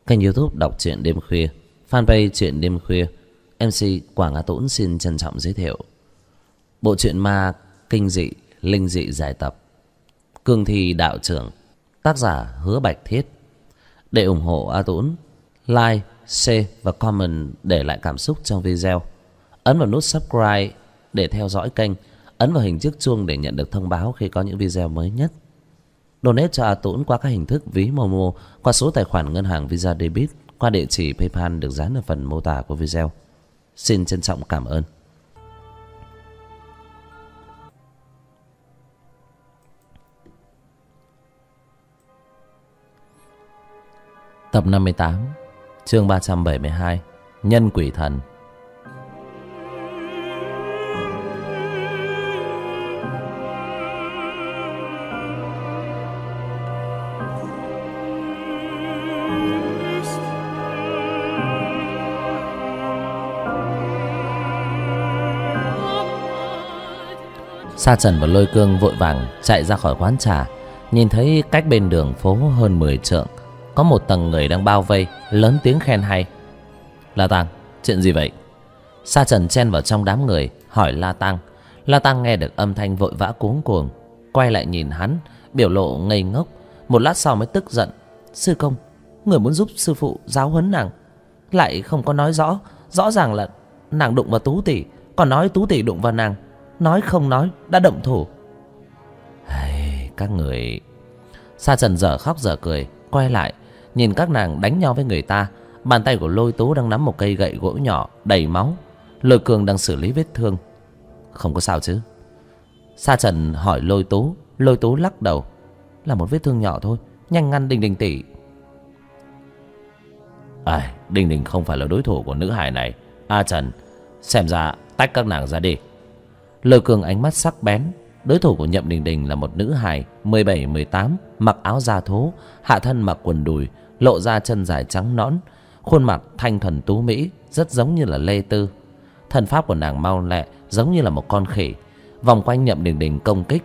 Kênh YouTube đọc truyện đêm khuya, fanpage truyện đêm khuya. MC Quảng Á Tũng xin trân trọng giới thiệu bộ truyện ma kinh dị linh dị giải tập Cương Thi Đạo Trưởng, tác giả Hứa Bạch Thiết. Để ủng hộ A Tũng, like, share và comment để lại cảm xúc trong video. Ấn vào nút subscribe để theo dõi kênh. Ấn vào hình chiếc chuông để nhận được thông báo khi có những video mới nhất. Donate cho A Tũng qua các hình thức ví Momo, qua số tài khoản ngân hàng Visa Debit, qua địa chỉ PayPal được dán ở phần mô tả của video. Xin trân trọng cảm ơn. Tập 58, chương 372, Nhân Quỷ Thần. Sa Trần và Lôi Cương vội vàng chạy ra khỏi quán trà, nhìn thấy cách bên đường phố hơn 10 trượng có một tầng người đang bao vây, lớn tiếng khen hay. La Tăng, chuyện gì vậy? Sa Trần chen vào trong đám người hỏi La Tăng. La Tăng nghe được âm thanh vội vã cuống cuồng, quay lại nhìn hắn, biểu lộ ngây ngốc. Một lát sau mới tức giận. Sư công, người muốn giúp sư phụ giáo huấn nàng, lại không có nói rõ. Rõ ràng là nàng đụng vào Tú tỷ, còn nói Tú tỷ đụng vào nàng. Nói không nói đã động thủ. Các người... Sa Trần dở khóc dở cười, quay lại nhìn các nàng đánh nhau với người ta. Bàn tay của Lôi Tú đang nắm một cây gậy gỗ nhỏ đầy máu. Lôi Cương đang xử lý vết thương. Không có sao chứ? Sa Trần hỏi Lôi Tú. Lôi Tú lắc đầu. Là một vết thương nhỏ thôi, nhanh ngăn Đình Đình tỷ. Đình Đình không phải là đối thủ của nữ hài này. Trần, xem ra tách các nàng ra đi. Lôi Cương ánh mắt sắc bén. Đối thủ của Nhậm Đình Đình là một nữ hài 17-18, mặc áo da thố, hạ thân mặc quần đùi, lộ ra chân dài trắng nõn, khuôn mặt thanh thuần tú mỹ, rất giống như là Lê Tư. Thân pháp của nàng mau lẹ, giống như là một con khỉ, vòng quanh Nhậm Đình Đình công kích.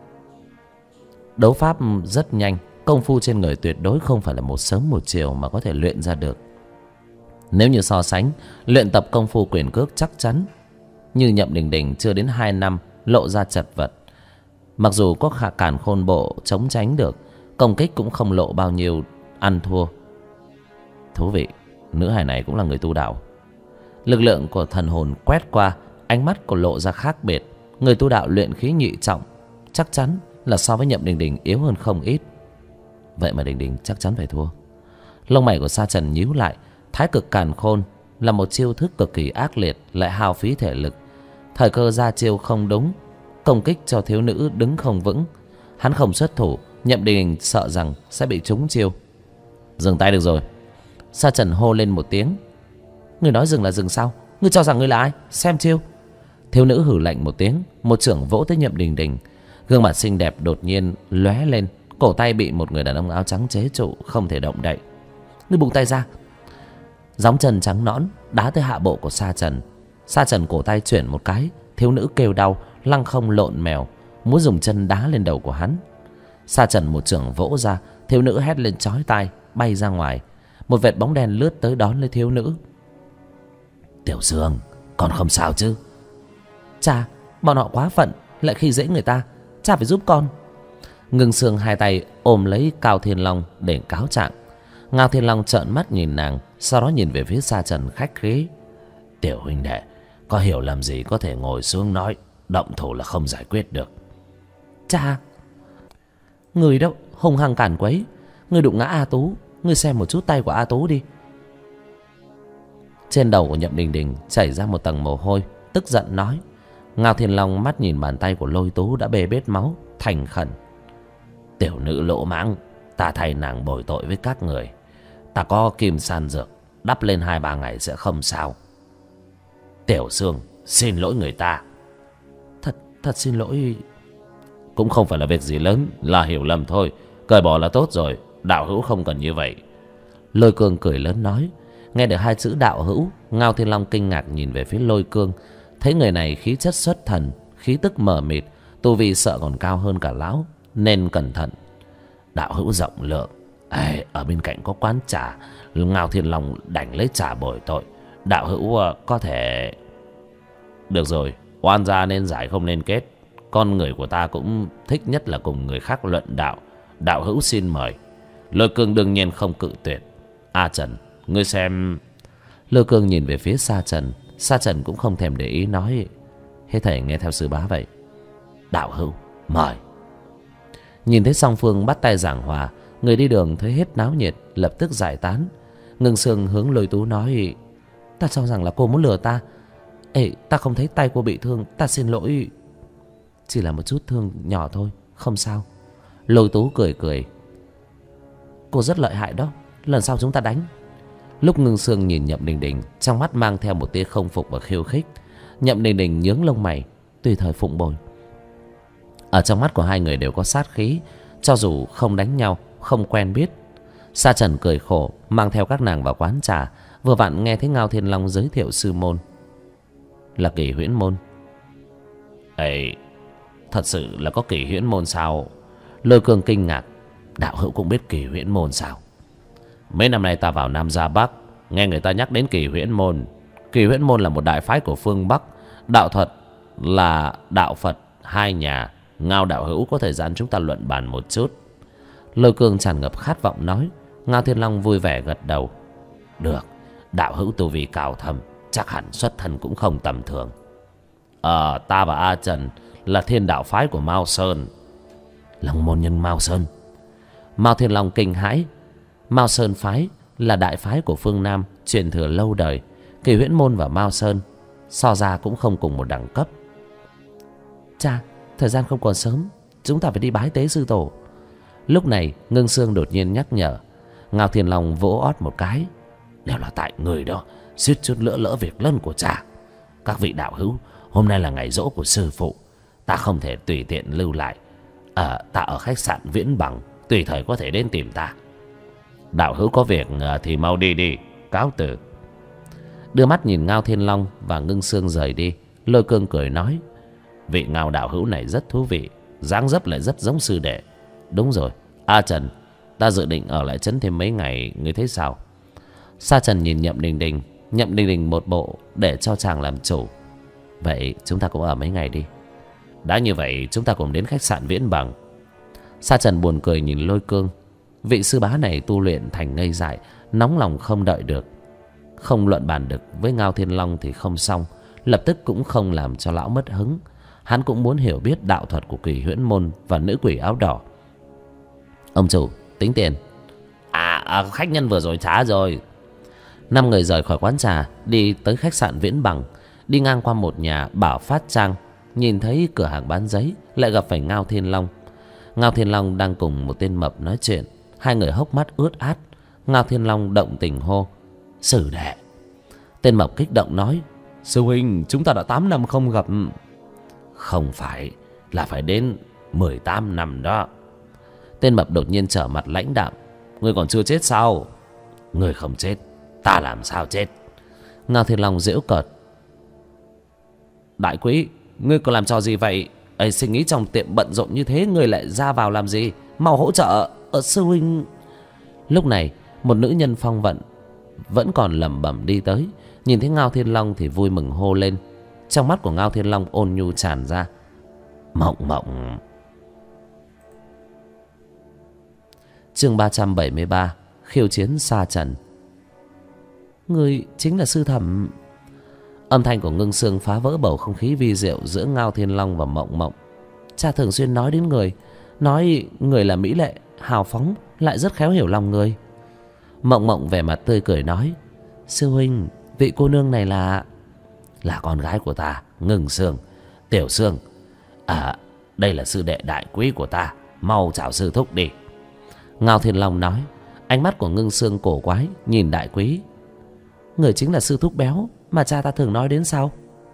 Đấu pháp rất nhanh, công phu trên người tuyệt đối không phải là một sớm một chiều mà có thể luyện ra được. Nếu như so sánh, luyện tập công phu quyền cước chắc chắn như Nhậm Đình Đình chưa đến 2 năm lộ ra chật vật. Mặc dù có càn khôn bộ chống tránh được, công kích cũng không lộ bao nhiêu ăn thua. Thú vị, nữ hài này cũng là người tu đạo. Lực lượng của thần hồn quét qua, ánh mắt của lộ ra khác biệt. Người tu đạo luyện khí nhị trọng, chắc chắn là so với Nhậm Đình Đình yếu hơn không ít. Vậy mà Đình Đình chắc chắn phải thua. Lông mày của Sa Trần nhíu lại. Thái cực càn khôn là một chiêu thức cực kỳ ác liệt, lại hao phí thể lực. Thời cơ ra chiêu không đúng, công kích cho thiếu nữ đứng không vững. Hắn không xuất thủ, Nhậm Đình Đình sợ rằng sẽ bị trúng chiêu. Dừng tay được rồi. Sa Trần hô lên một tiếng. Người nói dừng là dừng sao? Ngươi cho rằng ngươi là ai? Xem chiêu. Thiếu nữ hử lạnh một tiếng, một chưởng vỗ tới Nhậm Đình Đình. Gương mặt xinh đẹp đột nhiên lóe lên, cổ tay bị một người đàn ông áo trắng chế trụ, không thể động đậy. Ngươi buông tay ra. Gióng chân trắng nõn đá tới hạ bộ của Sa Trần. Sa Trần cổ tay chuyển một cái, thiếu nữ kêu đau, lăng không lộn mèo, muốn dùng chân đá lên đầu của hắn. Sa Trần một chưởng vỗ ra, thiếu nữ hét lên chói tai, bay ra ngoài. Một vệt bóng đen lướt tới đón lấy thiếu nữ. Tiểu Dương, con không sao chứ? Cha, bọn họ quá phận, lại khi dễ người ta, cha phải giúp con. Ngưng Sương hai tay ôm lấy Cao Thiên Long để cáo trạng. Ngao Thiên Long trợn mắt nhìn nàng, sau đó nhìn về phía Sa Trần khách khí. Tiểu huynh đệ, có hiểu lầm gì có thể ngồi xuống nói, động thủ là không giải quyết được. Cha, người đâu hùng hăng cản quấy, người đụng ngã A Tú, người xem một chút tay của A Tú đi. Trên đầu của Nhậm Đình Đình chảy ra một tầng mồ hôi, tức giận nói. Ngao Thiên Long mắt nhìn bàn tay của Lôi Tú đã bê bết máu, thành khẩn. Tiểu nữ lỗ mãng, ta thay nàng bồi tội với các người. Ta có kim san dược, đắp lên 2-3 ngày sẽ không sao. Tiểu Sương, xin lỗi người ta. Thật xin lỗi. Cũng không phải là việc gì lớn, là hiểu lầm thôi. Cởi bỏ là tốt rồi, đạo hữu không cần như vậy. Lôi Cương cười lớn nói. Nghe được 2 chữ đạo hữu, Ngao Thiên Long kinh ngạc nhìn về phía Lôi Cương. Thấy người này khí chất xuất thần, khí tức mờ mịt, tu vi sợ còn cao hơn cả lão, nên cẩn thận. Đạo hữu rộng lượng, Ở bên cạnh có quán trà, Ngao Thiên Long đành lấy trà bồi tội. Đạo hữu có thể... Được rồi, oan gia nên giải không nên kết. Con người của ta cũng thích nhất là cùng người khác luận đạo. Đạo hữu xin mời. Lôi Cương đương nhiên không cự tuyệt. A Trần, ngươi xem... Lôi Cương nhìn về phía Sa Trần. Sa Trần cũng không thèm để ý, nói: hết thảy nghe theo sư bá vậy. Đạo hữu mời. Nhìn thấy song phương bắt tay giảng hòa, người đi đường thấy hết náo nhiệt lập tức giải tán. Ngưng Sương hướng Lôi Tú nói: ta cho rằng là cô muốn lừa ta. Ta không thấy tay cô bị thương, ta xin lỗi. Chỉ là một chút thương nhỏ thôi, không sao. Lôi Tú cười cười: cô rất lợi hại đó, lần sau chúng ta đánh. Lúc Ngưng Sương nhìn Nhậm Đình Đình, trong mắt mang theo một tia không phục và khiêu khích. Nhậm Đình Đình nhướng lông mày, tùy thời phụng bồi. Ở trong mắt của hai người đều có sát khí, cho dù không đánh nhau, không quen biết. Sa Trần cười khổ, mang theo các nàng vào quán trà. Vừa vặn nghe thấy Ngao Thiên Long giới thiệu sư môn là Kỳ Huyễn Môn. Thật sự là có Kỳ Huyễn Môn sao? Lôi Cương kinh ngạc: đạo hữu cũng biết Kỳ Huyễn Môn sao? Mấy năm nay ta vào Nam ra Bắc, nghe người ta nhắc đến Kỳ Huyễn Môn. Kỳ Huyễn Môn là một đại phái của phương Bắc. Đạo thuật là đạo Phật hai nhà. Ngao đạo hữu có thời gian chúng ta luận bàn một chút. Lôi Cương tràn ngập khát vọng nói. Ngao Thiên Long vui vẻ gật đầu: được, đạo hữu tu vi cao thâm, chắc hẳn xuất thân cũng không tầm thường. Ta và A Trần là thiên đạo phái của Mao Sơn. Long môn nhân Mao Sơn? Mao Thiên Long kinh hãi. Mao Sơn phái là đại phái của phương Nam, truyền thừa lâu đời. Kỳ Huyễn Môn và Mao Sơn so ra cũng không cùng một đẳng cấp. Cha, thời gian không còn sớm, chúng ta phải đi bái tế sư tổ. Lúc này Ngưng Sương đột nhiên nhắc nhở. Ngao Thiên Long vỗ ót một cái: đều là tại người đó, suýt chút nữa lỡ việc lớn của cha. Các vị đạo hữu, hôm nay là ngày giỗ của sư phụ, ta không thể tùy tiện lưu lại. Ta ở khách sạn Viễn Bằng, tùy thời có thể đến tìm ta. Đạo hữu có việc thì mau đi đi, cáo từ. Đưa mắt nhìn Ngao Thiên Long và Ngưng Sương rời đi, Lôi Cương cười nói: vị Ngao đạo hữu này rất thú vị, dáng dấp lại rất giống sư đệ. Đúng rồi, A Trần, ta dự định ở lại trấn thêm mấy ngày, ngươi thấy sao? Sa Trần nhìn Nhậm Đình Đình. Nhậm Đình Đình một bộ để cho chàng làm chủ. Vậy chúng ta cũng ở mấy ngày đi. Đã như vậy chúng ta cùng đến khách sạn Viễn Bằng. Sa Trần buồn cười nhìn Lôi Cương. Vị sư bá này tu luyện thành ngây dại, nóng lòng không đợi được. Không luận bàn được với Ngao Thiên Long thì không xong, lập tức cũng không làm cho lão mất hứng. Hắn cũng muốn hiểu biết đạo thuật của Kỳ Huyễn Môn và nữ quỷ áo đỏ. Ông chủ, tính tiền. Khách nhân vừa rồi trả rồi. 5 người rời khỏi quán trà, đi tới khách sạn Viễn Bằng. Đi ngang qua một nhà Bảo Phát Trang, nhìn thấy cửa hàng bán giấy, lại gặp phải Ngao Thiên Long. Ngao Thiên Long đang cùng một tên mập nói chuyện. Hai người hốc mắt ướt át. Ngao Thiên Long động tình hô: sư đệ. Tên mập kích động nói: sư huynh, chúng ta đã 8 năm không gặp. Không phải, là phải đến 18 năm đó. Tên mập đột nhiên trở mặt lãnh đạm: ngươi còn chưa chết sao? Ngươi không chết, ta làm sao chết? Ngao Thiên Long giễu cợt: đại quý, ngươi còn làm trò gì vậy? Sinh ý trong tiệm bận rộn như thế, ngươi lại ra vào làm gì? Mau hỗ trợ. Sư huynh. Lúc này một nữ nhân phong vận vẫn còn lẩm bẩm đi tới, nhìn thấy Ngao Thiên Long thì vui mừng hô lên. Trong mắt của Ngao Thiên Long ôn nhu tràn ra: mộng mộng. Chương 373: khiêu chiến Sa Trần. Người chính là sư thẩm. Âm thanh của Ngưng Sương phá vỡ bầu không khí vi diệu giữa Ngao Thiên Long và Mộng Mộng. Cha thường xuyên nói đến người, nói người là mỹ lệ, hào phóng, lại rất khéo hiểu lòng người. Mộng Mộng vẻ mặt tươi cười nói: sư huynh, vị cô nương này là con gái của ta, Ngưng Sương, Tiểu Sương. Đây là sư đệ đại quý của ta, mau chào sư thúc đi. Ngao Thiên Long nói. Ánh mắt của Ngưng Sương cổ quái nhìn đại quý: người chính là sư thúc béo mà cha ta thường nói đến sao?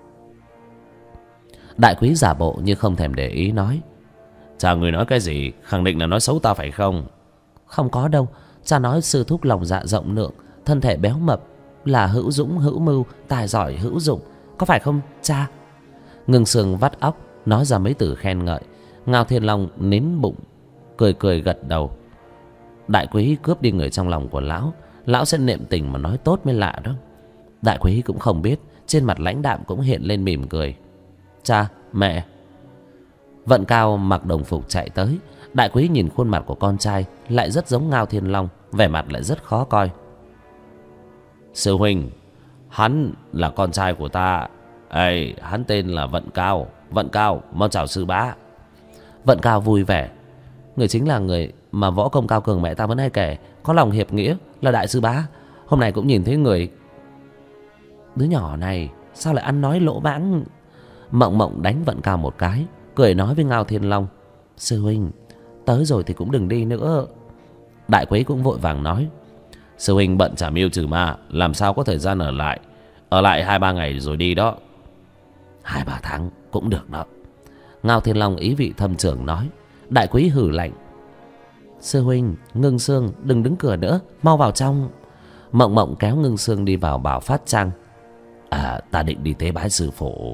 Đại quý giả bộ như không thèm để ý nói: cha người nói cái gì? Khẳng định là nói xấu ta phải không? Không có đâu, cha nói sư thúc lòng dạ rộng lượng, thân thể béo mập, là hữu dũng hữu mưu, tài giỏi hữu dụng, có phải không cha? Ngưng Sương vắt óc nói ra mấy từ khen ngợi. Ngao Thiên Long nín bụng cười cười gật đầu: đại quý cướp đi người trong lòng của lão, lão sẽ nệm tình mà nói tốt mới lạ đó. Đại quý cũng không biết, trên mặt lãnh đạm cũng hiện lên mỉm cười. Cha, mẹ. Vận Cao mặc đồng phục chạy tới. Đại quý nhìn khuôn mặt của con trai lại rất giống Ngao Thiên Long, vẻ mặt lại rất khó coi. Sư huynh, hắn là con trai của ta. Ê, hắn tên là Vận Cao. Vận Cao, mau chào sư bá. Vận Cao vui vẻ. Người chính là người mà võ công cao cường mẹ ta vẫn hay kể, có lòng hiệp nghĩa, là đại sư bá. Hôm nay cũng nhìn thấy người. Đứa nhỏ này sao lại ăn nói lỗ mãng. Mộng Mộng đánh Vận Cao một cái, cười nói với Ngao Thiên Long. Sư huynh, tới rồi thì cũng đừng đi nữa. Đại quý cũng vội vàng nói. Sư huynh bận trả mưu trừ ma, làm sao có thời gian ở lại. Ở lại 2-3 ngày rồi đi đó. 2-3 tháng cũng được đó. Ngao Thiên Long ý vị thâm trường nói. Đại quý hử lạnh. Sư huynh, Ngưng Sương đừng đứng cửa nữa, mau vào trong. Mộng Mộng kéo Ngưng Sương đi vào bảo phát trang. Ta định đi tế bái sư phụ.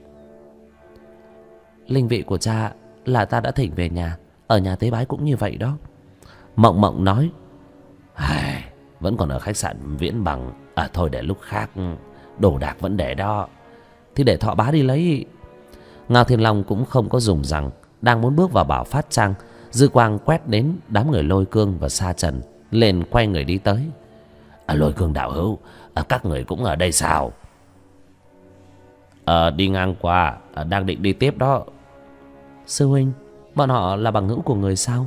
Linh vị của cha là ta đã thỉnh về nhà, ở nhà tế bái cũng như vậy đó. Mộng Mộng nói. Vẫn còn ở khách sạn Viễn Bằng. Thôi để lúc khác, đồ đạc vẫn để đó. Thì để Thọ bá đi lấy. Ngao Thiên Long cũng không có dùng rằng, đang muốn bước vào bảo phát trang, dư quang quét đến đám người Lôi Cương và Sa Trần, liền quay người đi tới. Lôi Cương đạo hữu, các người cũng ở đây sao? Đi ngang qua, đang định đi tiếp đó. Sư huynh, bọn họ là bằng hữu của người sao?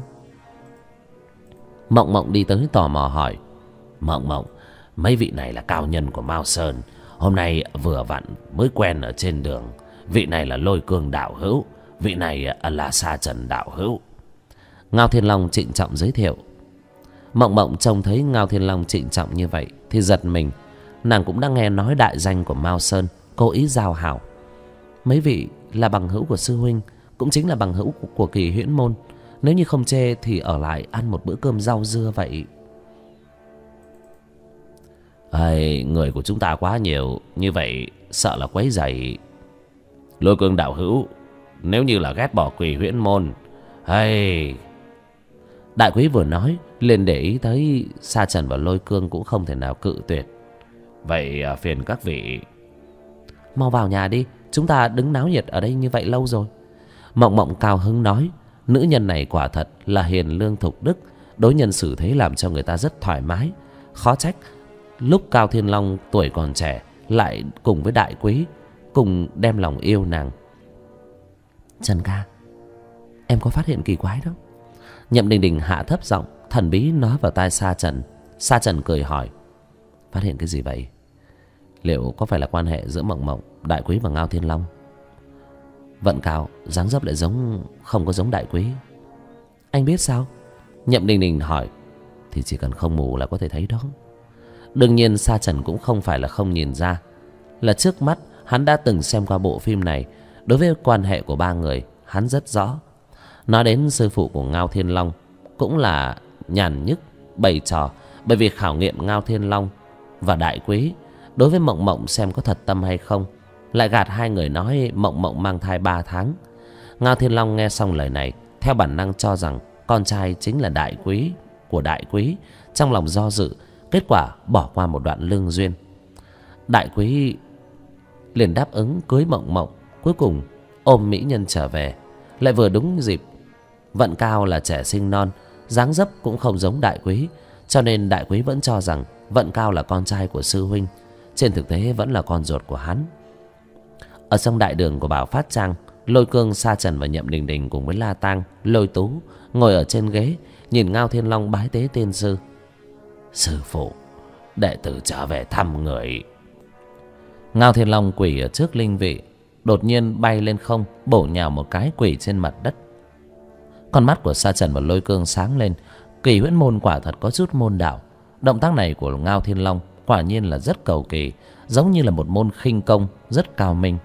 Mộng Mộng đi tới tò mò hỏi. Mộng Mộng, mấy vị này là cao nhân của Mao Sơn, hôm nay vừa vặn mới quen ở trên đường. Vị này là Lôi Cương đạo hữu, vị này là Sa Trần đạo hữu. Ngao Thiên Long trịnh trọng giới thiệu. Mộng Mộng trông thấy Ngao Thiên Long trịnh trọng như vậy thì giật mình. Nàng cũng đang nghe nói đại danh của Mao Sơn, cố ý giao hảo. Mấy vị là bằng hữu của sư huynh, cũng chính là bằng hữu của Kỳ Huyễn Môn. Nếu như không chê thì ở lại ăn một bữa cơm rau dưa vậy. Người của chúng ta quá nhiều, như vậy sợ là quấy rầy. Lôi Cương đạo hữu, nếu như là ghét bỏ Kỳ Huyễn Môn, đại quý vừa nói liền để ý thấy Sa Trần và Lôi Cương cũng không thể nào cự tuyệt. Vậy phiền các vị. Mau vào nhà đi, chúng ta đứng náo nhiệt ở đây như vậy lâu rồi. Mộng Mộng cao hứng nói. Nữ nhân này quả thật là hiền lương thục đức, đối nhân xử thế làm cho người ta rất thoải mái. Khó trách lúc Cao Thiên Long tuổi còn trẻ lại cùng với đại quý cùng đem lòng yêu nàng. Trần ca, em có phát hiện kỳ quái đó. Nhậm Đình Đình hạ thấp giọng thần bí nói vào tai Sa Trần. Sa Trần cười hỏi. Phát hiện cái gì vậy? Liệu có phải là quan hệ giữa Mộng Mộng, đại quý và Ngao Thiên Long? Vận Cao dáng dấp lại giống, không có giống đại quý. Anh biết sao? Nhậm Đình Đình hỏi. Thì chỉ cần không mù là có thể thấy đó. Đương nhiên Sa Trần cũng không phải là không nhìn ra, là trước mắt hắn đã từng xem qua bộ phim này. Đối với quan hệ của ba người hắn rất rõ. Nói đến sư phụ của Ngao Thiên Long cũng là nhàn nhức bày trò, bởi vì khảo nghiệm Ngao Thiên Long và đại quý đối với Mộng Mộng xem có thật tâm hay không, lại gạt hai người nói Mộng Mộng mang thai 3 tháng. Ngao Thiên Long nghe xong lời này, theo bản năng cho rằng con trai chính là đại quý của đại quý, trong lòng do dự, kết quả bỏ qua một đoạn lương duyên. Đại quý liền đáp ứng cưới Mộng Mộng, cuối cùng ôm mỹ nhân trở về. Lại vừa đúng dịp Vận Cao là trẻ sinh non, dáng dấp cũng không giống đại quý, cho nên đại quý vẫn cho rằng Vận Cao là con trai của sư huynh, trên thực tế vẫn là con ruột của hắn. Ở trong đại đường của bảo phát trang, Lôi Cương, Sa Trần và Nhậm Đình Đình cùng với La Tang, Lôi Tú ngồi ở trên ghế, nhìn Ngao Thiên Long bái tế tiên sư. Sư phụ, đệ tử trở về thăm người. Ngao Thiên Long quỳ ở trước linh vị, đột nhiên bay lên không, bổ nhào một cái quỳ trên mặt đất. Con mắt của Sa Trần và Lôi Cương sáng lên. Kỳ Huyễn Môn quả thật có chút môn đạo. Động tác này của Ngao Thiên Long quả nhiên là rất cầu kỳ, giống như là một môn khinh công rất cao minh.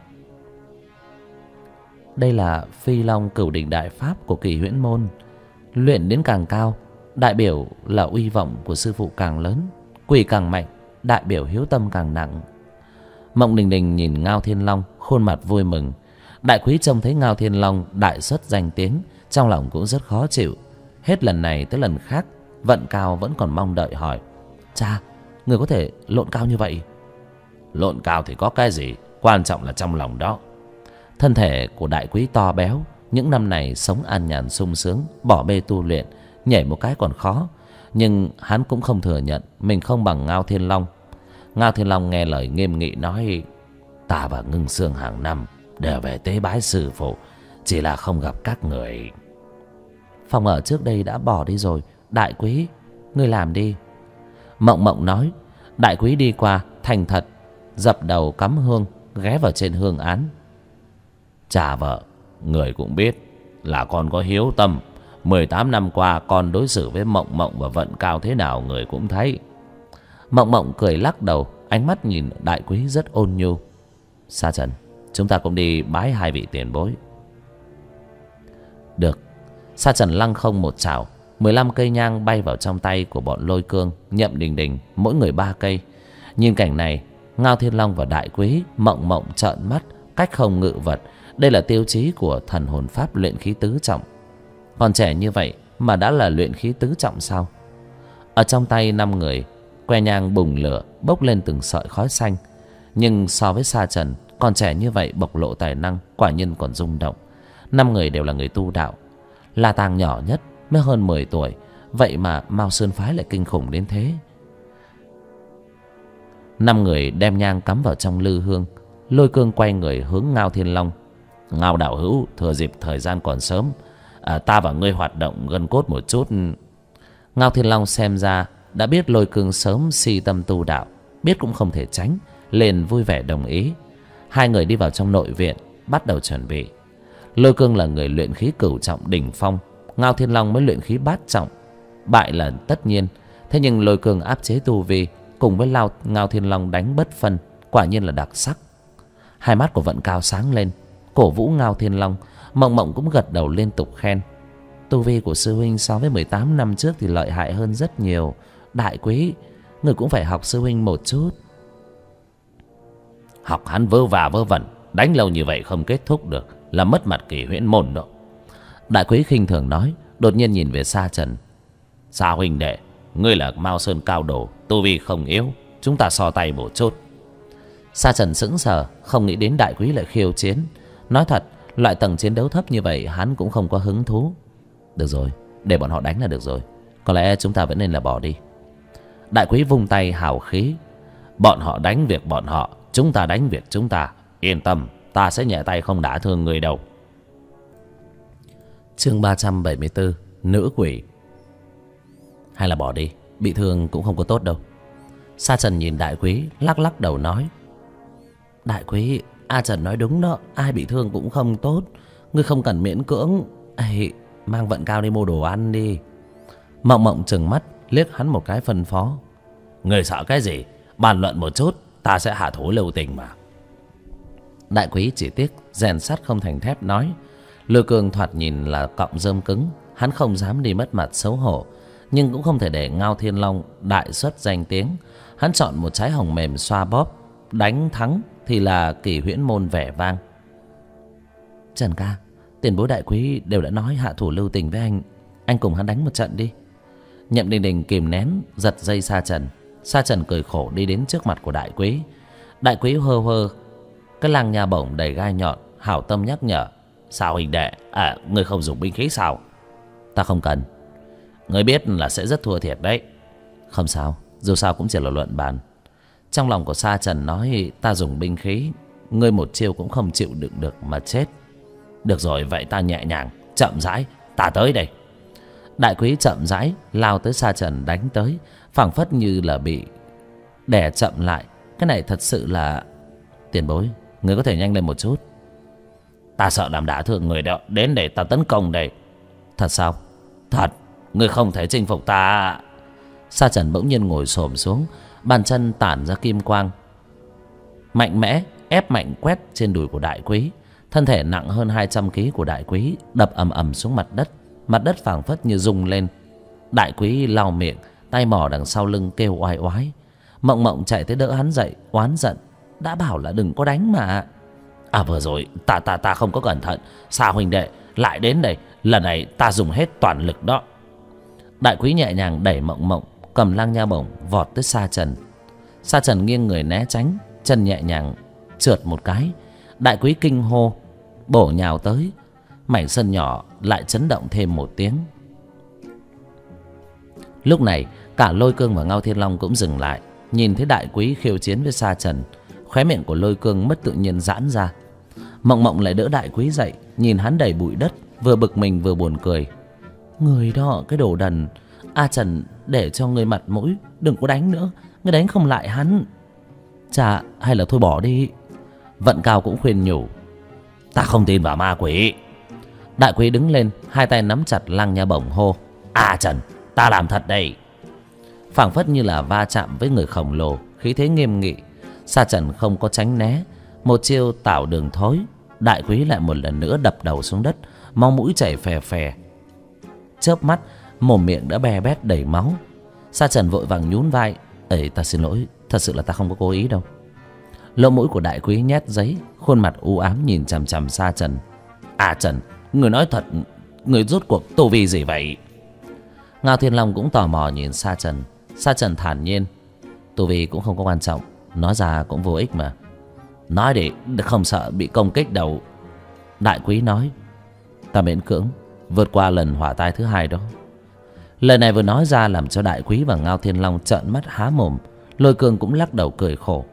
Đây là Phi Long Cửu Đỉnh Đại Pháp của Kỳ Huyễn Môn, luyện đến càng cao, đại biểu là uy vọng của sư phụ càng lớn, quỳ càng mạnh, đại biểu hiếu tâm càng nặng. Mộng Đình Đình nhìn Ngao Thiên Long, khuôn mặt vui mừng. Đại quý trông thấy Ngao Thiên Long đại xuất danh tiếng, trong lòng cũng rất khó chịu. Hết lần này tới lần khác Vận Cao vẫn còn mong đợi hỏi: Cha, người có thể lộn cao như vậy? Lộn cao thì có cái gì, quan trọng là trong lòng đó. Thân thể của Đại Quý to béo, những năm này sống an nhàn sung sướng, bỏ bê tu luyện, nhảy một cái còn khó. Nhưng hắn cũng không thừa nhận mình không bằng Ngao Thiên Long. Ngao Thiên Long nghe lời nghiêm nghị nói: Ta và Ngưng Sương hàng năm đều về tế bái sư phụ, chỉ là không gặp các người. Phòng ở trước đây đã bỏ đi rồi, Đại Quý, ngươi làm đi. Mộng Mộng nói. Đại Quý đi qua thành thật dập đầu cắm hương, ghé vào trên hương án. Cha vợ, người cũng biết là con có hiếu tâm. 18 năm qua con đối xử với Mộng Mộng và Vận Cao thế nào người cũng thấy. Mộng Mộng cười lắc đầu, ánh mắt nhìn Đại Quý rất ôn nhu. Sa Trần, chúng ta cũng đi bái hai vị tiền bối. Được. Sa Trần lăng không một chảo, 15 cây nhang bay vào trong tay của bọn Lôi Cương, Nhậm Đình Đình, mỗi người 3 cây. Nhìn cảnh này, Ngao Thiên Long và Đại Quý, Mộng Mộng trợn mắt, cách không ngự vật. Đây là tiêu chí của thần hồn pháp luyện khí tứ trọng. Còn trẻ như vậy mà đã là luyện khí tứ trọng sao? Ở trong tay 5 người, que nhang bùng lửa, bốc lên từng sợi khói xanh. Nhưng so với Sa Trần, còn trẻ như vậy bộc lộ tài năng, quả nhiên còn rung động. 5 người đều là người tu đạo. La Tàng nhỏ nhất mới hơn 10 tuổi, vậy mà Mao Sơn phái lại kinh khủng đến thế. 5 người đem nhang cắm vào trong lư hương. Lôi Cương quay người hướng Ngao Thiên Long. Ngao đạo hữu, thừa dịp thời gian còn sớm, ta và ngươi hoạt động gân cốt một chút. Ngao Thiên Long xem ra đã biết Lôi Cương sớm si tâm tu đạo, biết cũng không thể tránh, liền vui vẻ đồng ý. Hai người đi vào trong nội viện, bắt đầu chuẩn bị. Lôi Cương là người luyện khí cửu trọng đỉnh phong, Ngao Thiên Long mới luyện khí bát trọng. Bại là tất nhiên, thế nhưng Lôi Cương áp chế tu vi, cùng với Ngao Thiên Long đánh bất phân, quả nhiên là đặc sắc. Hai mắt của Vận Cao sáng lên, cổ vũ Ngao Thiên Long. Mộng Mộng cũng gật đầu liên tục khen. Tu vi của sư huynh so với 18 năm trước thì lợi hại hơn rất nhiều. Đại Quý, người cũng phải học sư huynh một chút. Học hắn vớ va vớ vẩn, đánh lâu như vậy không kết thúc được, là mất mặt Kỳ Huyễn môn đó. Đại Quý khinh thường nói, đột nhiên nhìn về Sa Trần. Sa huynh đệ, ngươi là Mao Sơn cao đồ, tu vi không yếu, chúng ta so tay một chút. Sa Trần sững sờ, không nghĩ đến Đại Quý lại khiêu chiến. Nói thật, loại tầng chiến đấu thấp như vậy hắn cũng không có hứng thú. Được rồi, để bọn họ đánh là được rồi. Có lẽ chúng ta vẫn nên là bỏ đi. Đại Quý vung tay hào khí. Bọn họ đánh việc bọn họ, chúng ta đánh việc chúng ta. Yên tâm, ta sẽ nhẹ tay không đả thương người đâu. Chương 374, Nữ Quỷ. Hay là bỏ đi, bị thương cũng không có tốt đâu. Sa Trần nhìn Đại Quý, lắc lắc đầu nói. Đại Quý, A Trần nói đúng đó, ai bị thương cũng không tốt. Ngươi không cần miễn cưỡng. Ê, mang Vận Cao đi mua đồ ăn đi. Mộng Mộng trừng mắt liếc hắn một cái phân phó. Ngươi sợ cái gì, bàn luận một chút, ta sẽ hạ thủ lưu tình mà. Đại Quý chỉ tiếc rèn sắt không thành thép nói. Lôi Cương thoạt nhìn là cọng rơm cứng, hắn không dám đi mất mặt xấu hổ, nhưng cũng không thể để Ngao Thiên Long đại xuất danh tiếng. Hắn chọn một trái hồng mềm xoa bóp, đánh thắng thì là Kỳ Huyễn môn vẻ vang. Trần ca, tiền bối Đại Quý đều đã nói hạ thủ lưu tình với anh cùng hắn đánh một trận đi. Nhậm Đình Đình kìm nén giật dây Sa Trần. Sa Trần cười khổ đi đến trước mặt của Đại Quý. Đại Quý hơ hơ cái lăng nha bổng đầy gai nhọn, hảo tâm nhắc nhở. Sao huynh đệ, ngươi không dùng binh khí sao? Ta không cần. Ngươi biết là sẽ rất thua thiệt đấy. Không sao, dù sao cũng chỉ là luận bàn. Trong lòng của Sa Trần nói, ta dùng binh khí, ngươi một chiêu cũng không chịu đựng được mà chết. Được rồi, vậy ta nhẹ nhàng, chậm rãi, ta tới đây. Đại Quý chậm rãi lao tới Sa Trần đánh tới, phảng phất như là bị đè chậm lại. Cái này thật sự là... Tiền bối, ngươi có thể nhanh lên một chút. Ta sợ làm đả thương người đó, đến để ta tấn công đây. Thật sao? Thật, ngươi không thể chinh phục ta. Sa Trần bỗng nhiên ngồi xổm xuống, bàn chân tản ra kim quang, mạnh mẽ ép mạnh quét trên đùi của Đại Quý. Thân thể nặng hơn 200 kg của Đại Quý đập ầm ầm xuống mặt đất. Mặt đất phảng phất như rung lên. Đại Quý lau miệng, tay mỏ đằng sau lưng kêu oai oái. Mộng Mộng chạy tới đỡ hắn dậy, oán giận. Đã bảo là đừng có đánh mà. Vừa rồi ta không có cẩn thận. Sa huynh đệ lại đến đây, lần này ta dùng hết toàn lực đó. Đại quý nhẹ nhàng đẩy Mộng Mộng, cầm lăng nha bổng vọt tới Sa Trần. Sa Trần nghiêng người né tránh, chân nhẹ nhàng trượt một cái. Đại quý kinh hô, bổ nhào tới. Mảnh sân nhỏ lại chấn động thêm một tiếng. Lúc này cả Lôi Cương và Ngao Thiên Long cũng dừng lại, nhìn thấy đại quý khiêu chiến với Sa Trần. Khóe miệng của Lôi Cương mất tự nhiên giãn ra. Mộng Mộng lại đỡ đại quý dậy, nhìn hắn đầy bụi đất, vừa bực mình vừa buồn cười. Người đó, cái đồ đần. A Trần để cho người mặt mũi, đừng có đánh nữa, người đánh không lại hắn. Chà, hay là thôi bỏ đi. Vận Cao cũng khuyên nhủ. Ta không tin vào ma quỷ. Đại quý đứng lên, hai tay nắm chặt lăng nha bổng hô. A Trần, ta làm thật đây. Phảng phất như là va chạm với người khổng lồ, khí thế nghiêm nghị. Sa Trần không có tránh né, một chiêu tạo đường thối. Đại quý lại một lần nữa đập đầu xuống đất, máu mũi chảy phè phè. Chớp mắt, mồm miệng đã be bét đầy máu. Sa Trần vội vàng nhún vai. Ấy, ta xin lỗi, thật sự là ta không có cố ý đâu. Lỗ mũi của đại quý nhét giấy, khuôn mặt u ám nhìn chằm chằm Sa Trần. À Trần, người nói thật, người rốt cuộc tu vi gì vậy? Ngao Thiên Long cũng tò mò nhìn Sa Trần. Sa Trần thản nhiên. Tu vi cũng không có quan trọng, nói ra cũng vô ích mà. Nói để không sợ bị công kích đâu. Đại quý nói. Ta miễn cưỡng vượt qua lần hỏa tai thứ hai đó. Lời này vừa nói ra làm cho đại quý và Ngao Thiên Long trợn mắt há mồm. Lôi Cương cũng lắc đầu cười khổ.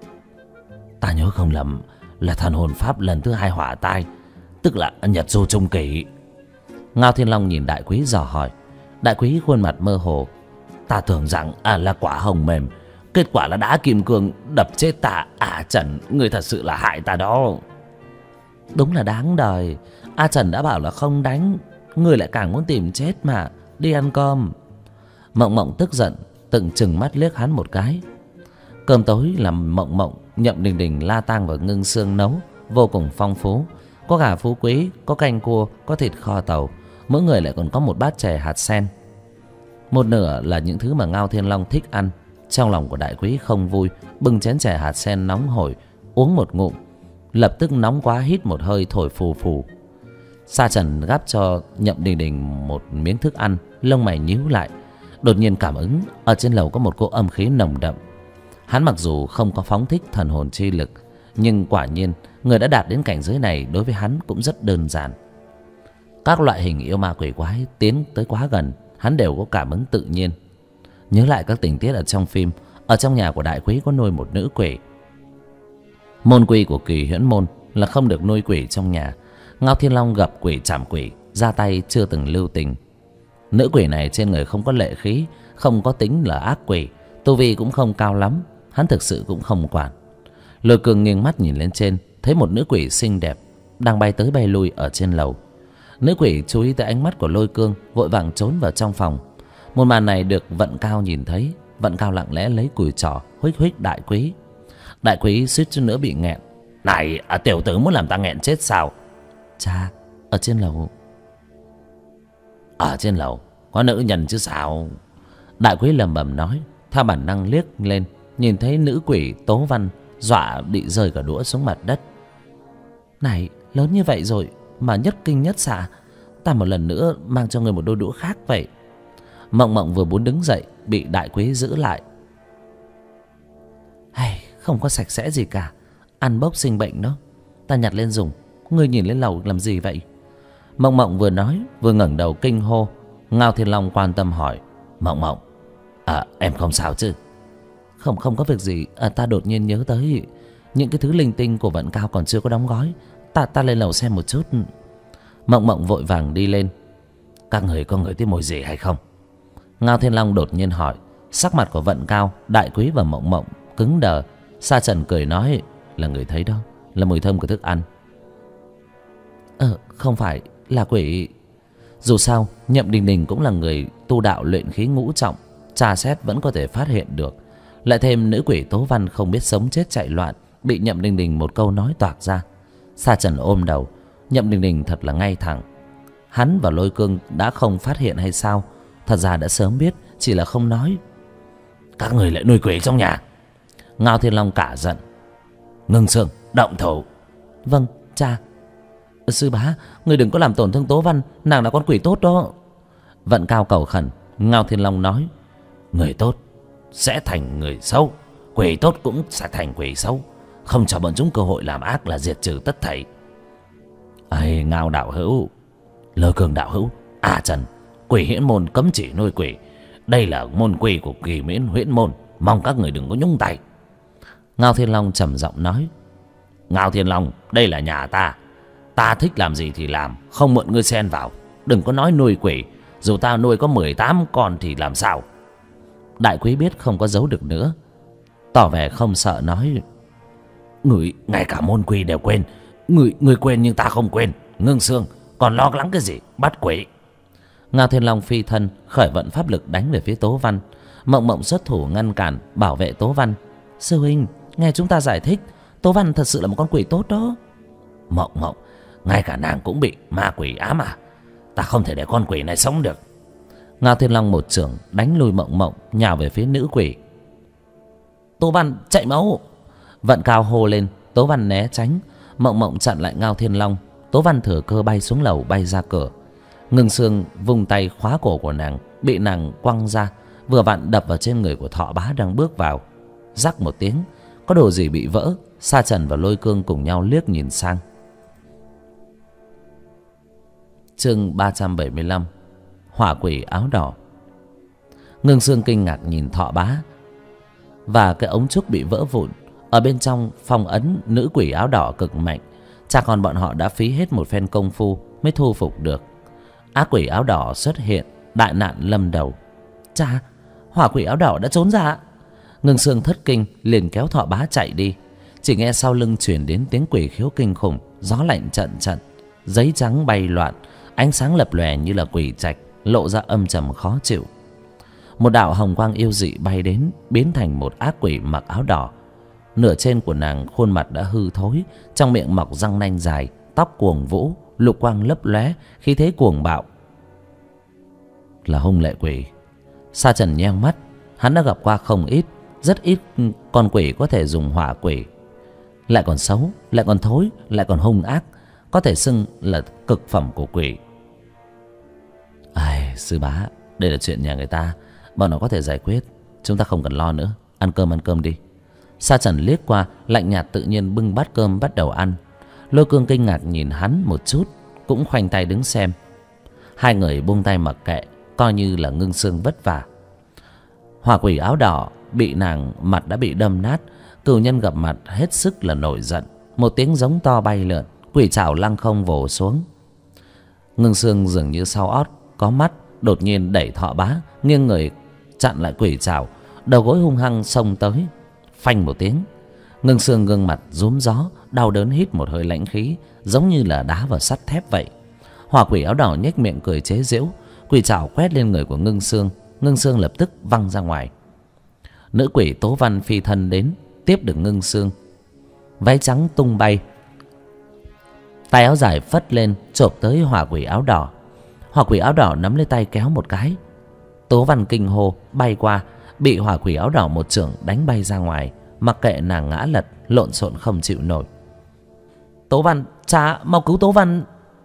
Ta nhớ không lầm là thần hồn pháp lần thứ hai hỏa tai, tức là Nhật Du trung kỳ. Ngao Thiên Long nhìn đại quý dò hỏi. Đại quý khuôn mặt mơ hồ. Ta tưởng rằng là quả hồng mềm, kết quả là đá kim cương đập chết ta. À Trần, người thật sự là hại ta đó. Đúng là đáng đời. A Trần đã bảo là không đánh, người lại càng muốn tìm chết mà. Đi ăn cơm. Mộng Mộng tức giận, từng chừng mắt liếc hắn một cái. Cơm tối làm Mộng Mộng, Nhậm Đình Đình, La Tang và Ngưng Sương nấu vô cùng phong phú. Có gà phú quý, có canh cua, có thịt kho tàu. Mỗi người lại còn có một bát chè hạt sen. Một nửa là những thứ mà Ngao Thiên Long thích ăn. Trong lòng của đại quý không vui, bưng chén chè hạt sen nóng hổi, uống một ngụm, lập tức nóng quá hít một hơi thổi phù phù. Sa Trần gắp cho Nhậm Đình Đình một miếng thức ăn, lông mày nhíu lại. Đột nhiên cảm ứng ở trên lầu có một cỗ âm khí nồng đậm. Hắn mặc dù không có phóng thích thần hồn chi lực, nhưng quả nhiên người đã đạt đến cảnh giới này đối với hắn cũng rất đơn giản. Các loại hình yêu ma quỷ quái tiến tới quá gần, hắn đều có cảm ứng tự nhiên. Nhớ lại các tình tiết ở trong phim, ở trong nhà của đại quý có nuôi một nữ quỷ. Môn quy của Kỳ Huyễn Môn là không được nuôi quỷ trong nhà. Ngao Thiên Long gặp quỷ chạm quỷ, ra tay chưa từng lưu tình. Nữ quỷ này trên người không có lệ khí, không có tính là ác quỷ, tu vi cũng không cao lắm, hắn thực sự cũng không quản. Lôi Cương nghiêng mắt nhìn lên trên, thấy một nữ quỷ xinh đẹp đang bay tới bay lui ở trên lầu. Nữ quỷ chú ý tới ánh mắt của Lôi Cương, vội vàng trốn vào trong phòng. Một màn này được Vận Cao nhìn thấy. Vận Cao lặng lẽ lấy cùi trỏ huých huých đại quý. Đại quý suýt chút nữa bị nghẹn. Này, tiểu tử muốn làm ta nghẹn chết sao? Cha, ở trên lầu. Ở trên lầu có nữ nhân chứ sao? Đại quý lẩm bẩm nói, theo bản năng liếc lên, nhìn thấy nữ quỷ Tố Văn dọa bị rơi cả đũa xuống mặt đất. Này, lớn như vậy rồi mà nhất kinh nhất xạ, ta một lần nữa mang cho người một đôi đũa khác vậy. Mộng Mộng vừa muốn đứng dậy, bị đại quý giữ lại. Hay, không có sạch sẽ gì cả, ăn bốc sinh bệnh đó. Ta nhặt lên dùng, ngươi nhìn lên lầu làm gì vậy? Mộng Mộng vừa nói vừa ngẩng đầu kinh hô. Ngao Thiên Long quan tâm hỏi. Mộng Mộng, em không sao chứ? Không có việc gì. Ta đột nhiên nhớ tới những cái thứ linh tinh của Vận Cao còn chưa có đóng gói. Ta lên lầu xem một chút. Mộng Mộng vội vàng đi lên. Các người có ngửi thấy mùi gì hay không? Ngao Thiên Long đột nhiên hỏi. Sắc mặt của Vận Cao, đại quý và Mộng Mộng cứng đờ. Sa Trần cười nói, là người thấy đó, là mùi thơm của thức ăn. Không phải là quỷ. Dù sao Nhậm Đình Đình cũng là người tu đạo luyện khí ngũ trọng, tra xét vẫn có thể phát hiện được. Lại thêm nữ quỷ Tố Văn không biết sống chết chạy loạn, bị Nhậm Đình Đình một câu nói toạc ra. Sa Trần ôm đầu. Nhậm Đình Đình thật là ngay thẳng. Hắn và Lôi Cương đã không phát hiện hay sao? Thật ra đã sớm biết, chỉ là không nói. Các người lại nuôi quỷ trong nhà? Ngao Thiên Long cả giận. Ngưng Sương, động thủ. Vâng, cha. Sư bá, người đừng có làm tổn thương Tố Văn, nàng là con quỷ tốt đó. Vận Cao cầu khẩn. Ngao Thiên Long nói: người tốt sẽ thành người xấu, quỷ tốt cũng sẽ thành quỷ xấu. Không cho bọn chúng cơ hội làm ác là diệt trừ tất thảy. Ây, Ngao đạo hữu, Lôi Cương đạo hữu, Trần, Quỷ Huyễn môn cấm chỉ nuôi quỷ. Đây là môn quy của Kỳ Miễn Huyễn môn, mong các người đừng có nhúng tay. Ngao Thiên Long trầm giọng nói: Ngao Thiên Long, đây là nhà ta, ta thích làm gì thì làm, không mượn ngươi xen vào. Đừng có nói nuôi quỷ, dù ta nuôi có 18 con thì làm sao? Đại quý biết không có giấu được nữa, tỏ vẻ không sợ nói: người ngay cả môn quy đều quên. Người quên nhưng ta không quên. Ngưng Xương, còn lo lắng cái gì? Bắt quỷ. Ngao Thiên Long phi thân khởi vận pháp lực đánh về phía Tố Văn. Mộng Mộng xuất thủ ngăn cản bảo vệ Tố Văn. Sư huynh, nghe chúng ta giải thích, Tố Văn thật sự là một con quỷ tốt đó. Mộng Mộng, ngay cả nàng cũng bị ma quỷ ám à? Ta không thể để con quỷ này sống được. Ngao Thiên Long một chưởng đánh lui Mộng Mộng, nhào về phía nữ quỷ. Tố Văn chạy máu. Vận Cao hô lên. Tố Văn né tránh. Mộng Mộng chặn lại Ngao Thiên Long. Tố Văn thừa cơ bay xuống lầu, bay ra cửa. Ngưng Xương vung tay khóa cổ của nàng, bị nàng quăng ra, vừa vặn đập vào trên người của Thọ Bá đang bước vào. Rắc một tiếng, có đồ gì bị vỡ. Sa Trần và Lôi Cương cùng nhau liếc nhìn sang. Chương 375. Hỏa quỷ áo đỏ. Ngưng Xương kinh ngạc nhìn Thọ Bá và cái ống trúc bị vỡ vụn. Ở bên trong phong ấn nữ quỷ áo đỏ cực mạnh. Cha con bọn họ đã phí hết một phen công phu mới thu phục được. Ác quỷ áo đỏ xuất hiện, đại nạn lâm đầu. Cha, hỏa quỷ áo đỏ đã trốn ra. Ngưng Xương thất kinh liền kéo Thọ Bá chạy đi. Chỉ nghe sau lưng truyền đến tiếng quỷ khiếu kinh khủng. Gió lạnh trận trận, giấy trắng bay loạn, ánh sáng lập lòe như là quỷ trạch, lộ ra âm trầm khó chịu. Một đạo hồng quang yêu dị bay đến, biến thành một ác quỷ mặc áo đỏ. Nửa trên của nàng khuôn mặt đã hư thối, trong miệng mọc răng nanh dài, tóc cuồng vũ, lục quang lấp lóe, khí thế cuồng bạo. Là hung lệ quỷ. Sa Trần nheo mắt, hắn đã gặp qua không ít, rất ít con quỷ có thể dùng hỏa quỷ. Lại còn xấu, lại còn thối, lại còn hung ác, có thể xưng là cực phẩm của quỷ. Ai, sư bá, đây là chuyện nhà người ta, bọn nó có thể giải quyết, chúng ta không cần lo nữa. Ăn cơm đi. Sa Trần liếc qua, lạnh nhạt tự nhiên bưng bát cơm bắt đầu ăn. Lôi Cương kinh ngạc nhìn hắn một chút, cũng khoanh tay đứng xem. Hai người buông tay mặc kệ, coi như là Ngưng Xương vất vả. Hỏa quỷ áo đỏ bị nàng mặt đã bị đâm nát. Cừu nhân gặp mặt hết sức là nổi giận, một tiếng giống to bay lượn, quỷ trảo lăng không vồ xuống. Ngưng Xương dường như sau ót có mắt, đột nhiên đẩy Thọ Bá nghiêng người chặn lại quỷ trảo, đầu gối hung hăng xông tới. Phanh một tiếng, Ngưng Xương gương mặt rúm gió, đau đớn hít một hơi lãnh khí, giống như là đá vào sắt thép vậy. Hỏa quỷ áo đỏ nhếch miệng cười chế giễu, quỷ trảo quét lên người của Ngưng Xương. Ngưng Xương lập tức văng ra ngoài. Nữ quỷ Tố Văn phi thân đến, tiếp được Ngưng Xương. Váy trắng tung bay, tay áo dài phất lên chộp tới hỏa quỷ áo đỏ. Hỏa quỷ áo đỏ nắm lấy tay kéo một cái. Tố Văn kinh hô bay qua, bị hỏa quỷ áo đỏ một chưởng đánh bay ra ngoài, mặc kệ nàng ngã lật lộn xộn không chịu nổi. Tố Văn, cha mau cứu Tố Văn.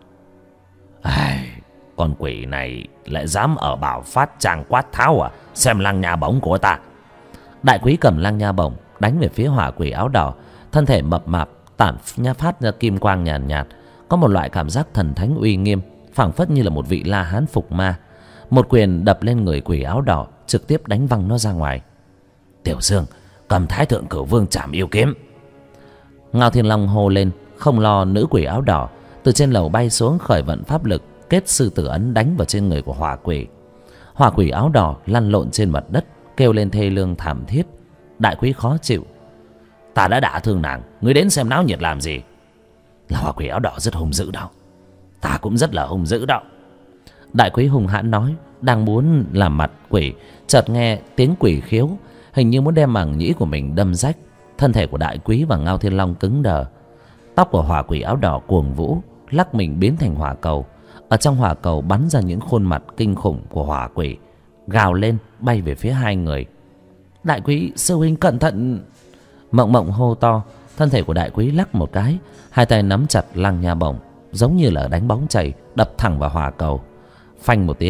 Ai, con quỷ này lại dám ở Bảo Phát Trang quát tháo à? Xem lăng nha bổng của ta. Đại quý cầm lăng nha bổng đánh về phía hỏa quỷ áo đỏ. Thân thể mập mạp tản phát ra kim quang nhàn nhạt, có một loại cảm giác thần thánh uy nghiêm, phảng phất như là một vị La Hán phục ma. Một quyền đập lên người quỷ áo đỏ, trực tiếp đánh văng nó ra ngoài. Tiểu Dương, cầm Thái Thượng Cửu Vương Trảm Yêu Kiếm. Ngao Thiên Long hô lên, không lo nữ quỷ áo đỏ, từ trên lầu bay xuống khởi vận pháp lực, kết sư tử ấn đánh vào trên người của hỏa quỷ. Hỏa quỷ áo đỏ lăn lộn trên mặt đất, kêu lên thê lương thảm thiết. Đại quý khó chịu. Ta đã đả thương nàng, ngươi đến xem náo nhiệt làm gì? Là hỏa quỷ áo đỏ rất hung dữ đó. Ta cũng rất là hung dữ đó. Đại quý hùng hãn nói, đang muốn làm mặt quỷ, chợt nghe tiếng quỷ khiếu, hình như muốn đem màng nhĩ của mình đâm rách. Thân thể của đại quý và Ngao Thiên Long cứng đờ. Tóc của hỏa quỷ áo đỏ cuồng vũ, lắc mình biến thành hỏa cầu. Ở trong hỏa cầu bắn ra những khuôn mặt kinh khủng của hỏa quỷ, gào lên bay về phía hai người. Đại quý sư huynh cẩn thận. Mộng Mộng hô to. Thân thể của đại quý lắc một cái, hai tay nắm chặt lăng nha bổng, giống như là đánh bóng chày, đập thẳng vào hỏa cầu. Phanh một tiếng,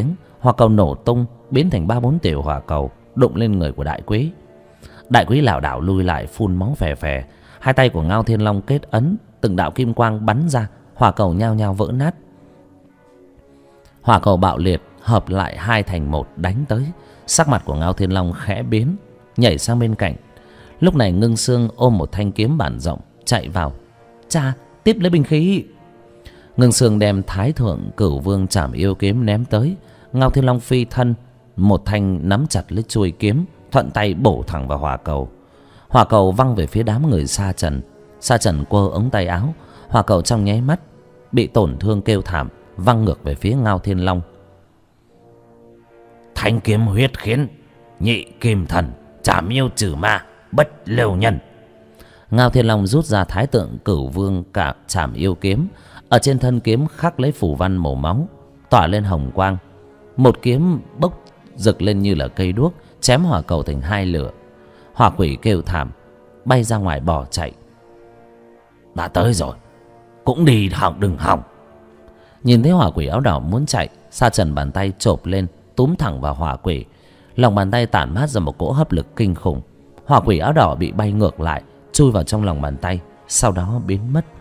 hỏa cầu nổ tung biến thành 3-4 tiểu hỏa cầu đụng lên người của Đại Quý. Đại Quý lảo đảo lui lại, phun máu phè phè. Hai tay của Ngao Thiên Long kết ấn, từng đạo kim quang bắn ra, hỏa cầu nhao nhao vỡ nát. Hỏa cầu bạo liệt hợp lại hai thành một đánh tới. Sắc mặt của Ngao Thiên Long khẽ biến, nhảy sang bên cạnh. Lúc này Ngưng Xương ôm một thanh kiếm bản rộng chạy vào. Cha, tiếp lấy binh khí. Ngưng Xương đem Thái Thượng Cửu Vương Trảm Yêu kiếm ném tới. Ngao Thiên Long phi thân, một thanh nắm chặt lấy chuôi kiếm, thuận tay bổ thẳng vào hỏa cầu. Hỏa cầu văng về phía đám người Sa Trần. Sa Trần quơ ống tay áo, hỏa cầu trong nháy mắt bị tổn thương kêu thảm, văng ngược về phía Ngao Thiên Long. Thanh kiếm huyết khiến, nhị kim thần, trảm yêu trừ ma, bất lưu nhân. Ngao Thiên Long rút ra Thái Tượng Cửu Vương cả trảm yêu kiếm. Ở trên thân kiếm khắc lấy phù văn màu máu, tỏa lên hồng quang. Một kiếm bốc rực lên như là cây đuốc, chém hỏa cầu thành hai lửa. Hỏa quỷ kêu thảm, bay ra ngoài bỏ chạy. Đã tới rồi, cũng đi hỏng đừng hỏng. Nhìn thấy hỏa quỷ áo đỏ muốn chạy, Sa Trần bàn tay chộp lên, túm thẳng vào hỏa quỷ. Lòng bàn tay tản mát ra một cỗ hấp lực kinh khủng. Hỏa quỷ áo đỏ bị bay ngược lại, chui vào trong lòng bàn tay, sau đó biến mất.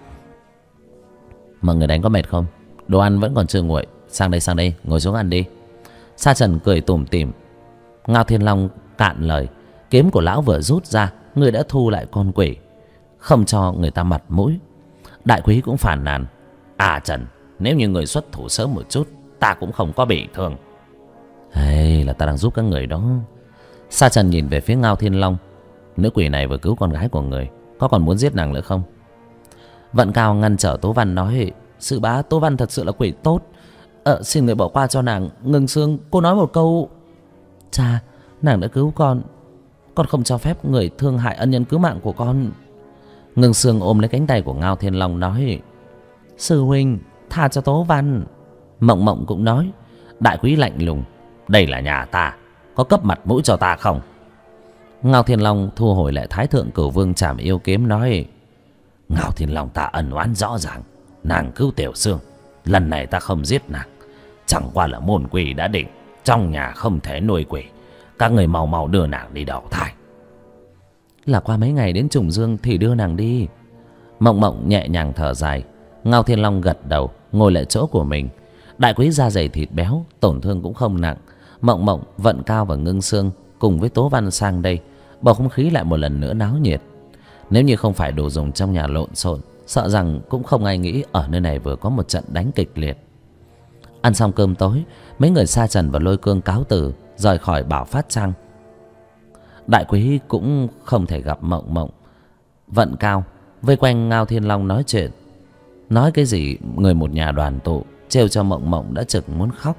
Mọi người đánh có mệt không? Đồ ăn vẫn còn chưa nguội. Sang đây, ngồi xuống ăn đi. Sa Trần cười tủm tỉm. Ngao Thiên Long cạn lời. Kiếm của lão vừa rút ra, người đã thu lại con quỷ, không cho người ta mặt mũi. Đại Quý cũng phàn nàn. À Trần, nếu như người xuất thủ sớm một chút, ta cũng không có bị thương. Hay là ta đang giúp các người đó. Sa Trần nhìn về phía Ngao Thiên Long. Nữ quỷ này vừa cứu con gái của người, có còn muốn giết nàng nữa không? Vận Cao ngăn trở Tố Văn nói: Sư bá, Tố Văn thật sự là quỷ tốt. Xin người bỏ qua cho nàng. Ngưng Xương, cô nói một câu. Cha, nàng đã cứu con không cho phép người thương hại ân nhân cứu mạng của con. Ngưng Xương ôm lấy cánh tay của Ngao Thiên Long nói: Sư huynh, tha cho Tố Văn. Mộng Mộng cũng nói. Đại Quý lạnh lùng: Đây là nhà ta, có cấp mặt mũi cho ta không? Ngao Thiên Long thu hồi lại Thái Thượng Cửu Vương Trảm Yêu kiếm nói: Ngao Thiên Long, ta ân oán rõ ràng. Nàng cứu Tiểu Xương, lần này ta không giết nàng. Chẳng qua là môn quỷ đã định trong nhà không thể nuôi quỷ. Các người mau mau đưa nàng đi đầu thai. Là qua mấy ngày đến Trùng Dương thì đưa nàng đi. Mộng Mộng nhẹ nhàng thở dài. Ngao Thiên Long gật đầu, ngồi lại chỗ của mình. Đại Quý da dày thịt béo, tổn thương cũng không nặng. Mộng Mộng, Vận Cao và Ngưng Xương cùng với Tố Văn sang đây, bầu không khí lại một lần nữa náo nhiệt. Nếu như không phải đồ dùng trong nhà lộn xộn, sợ rằng cũng không ai nghĩ ở nơi này vừa có một trận đánh kịch liệt. Ăn xong cơm tối, mấy người Sa Trần và Lôi Cương cáo từ rời khỏi Bảo Phát Trang. Đại Quý cũng không thể gặp Mộng Mộng, Vận Cao vây quanh Ngao Thiên Long nói chuyện. Nói cái gì người một nhà đoàn tụ, trêu cho Mộng Mộng đã chực muốn khóc.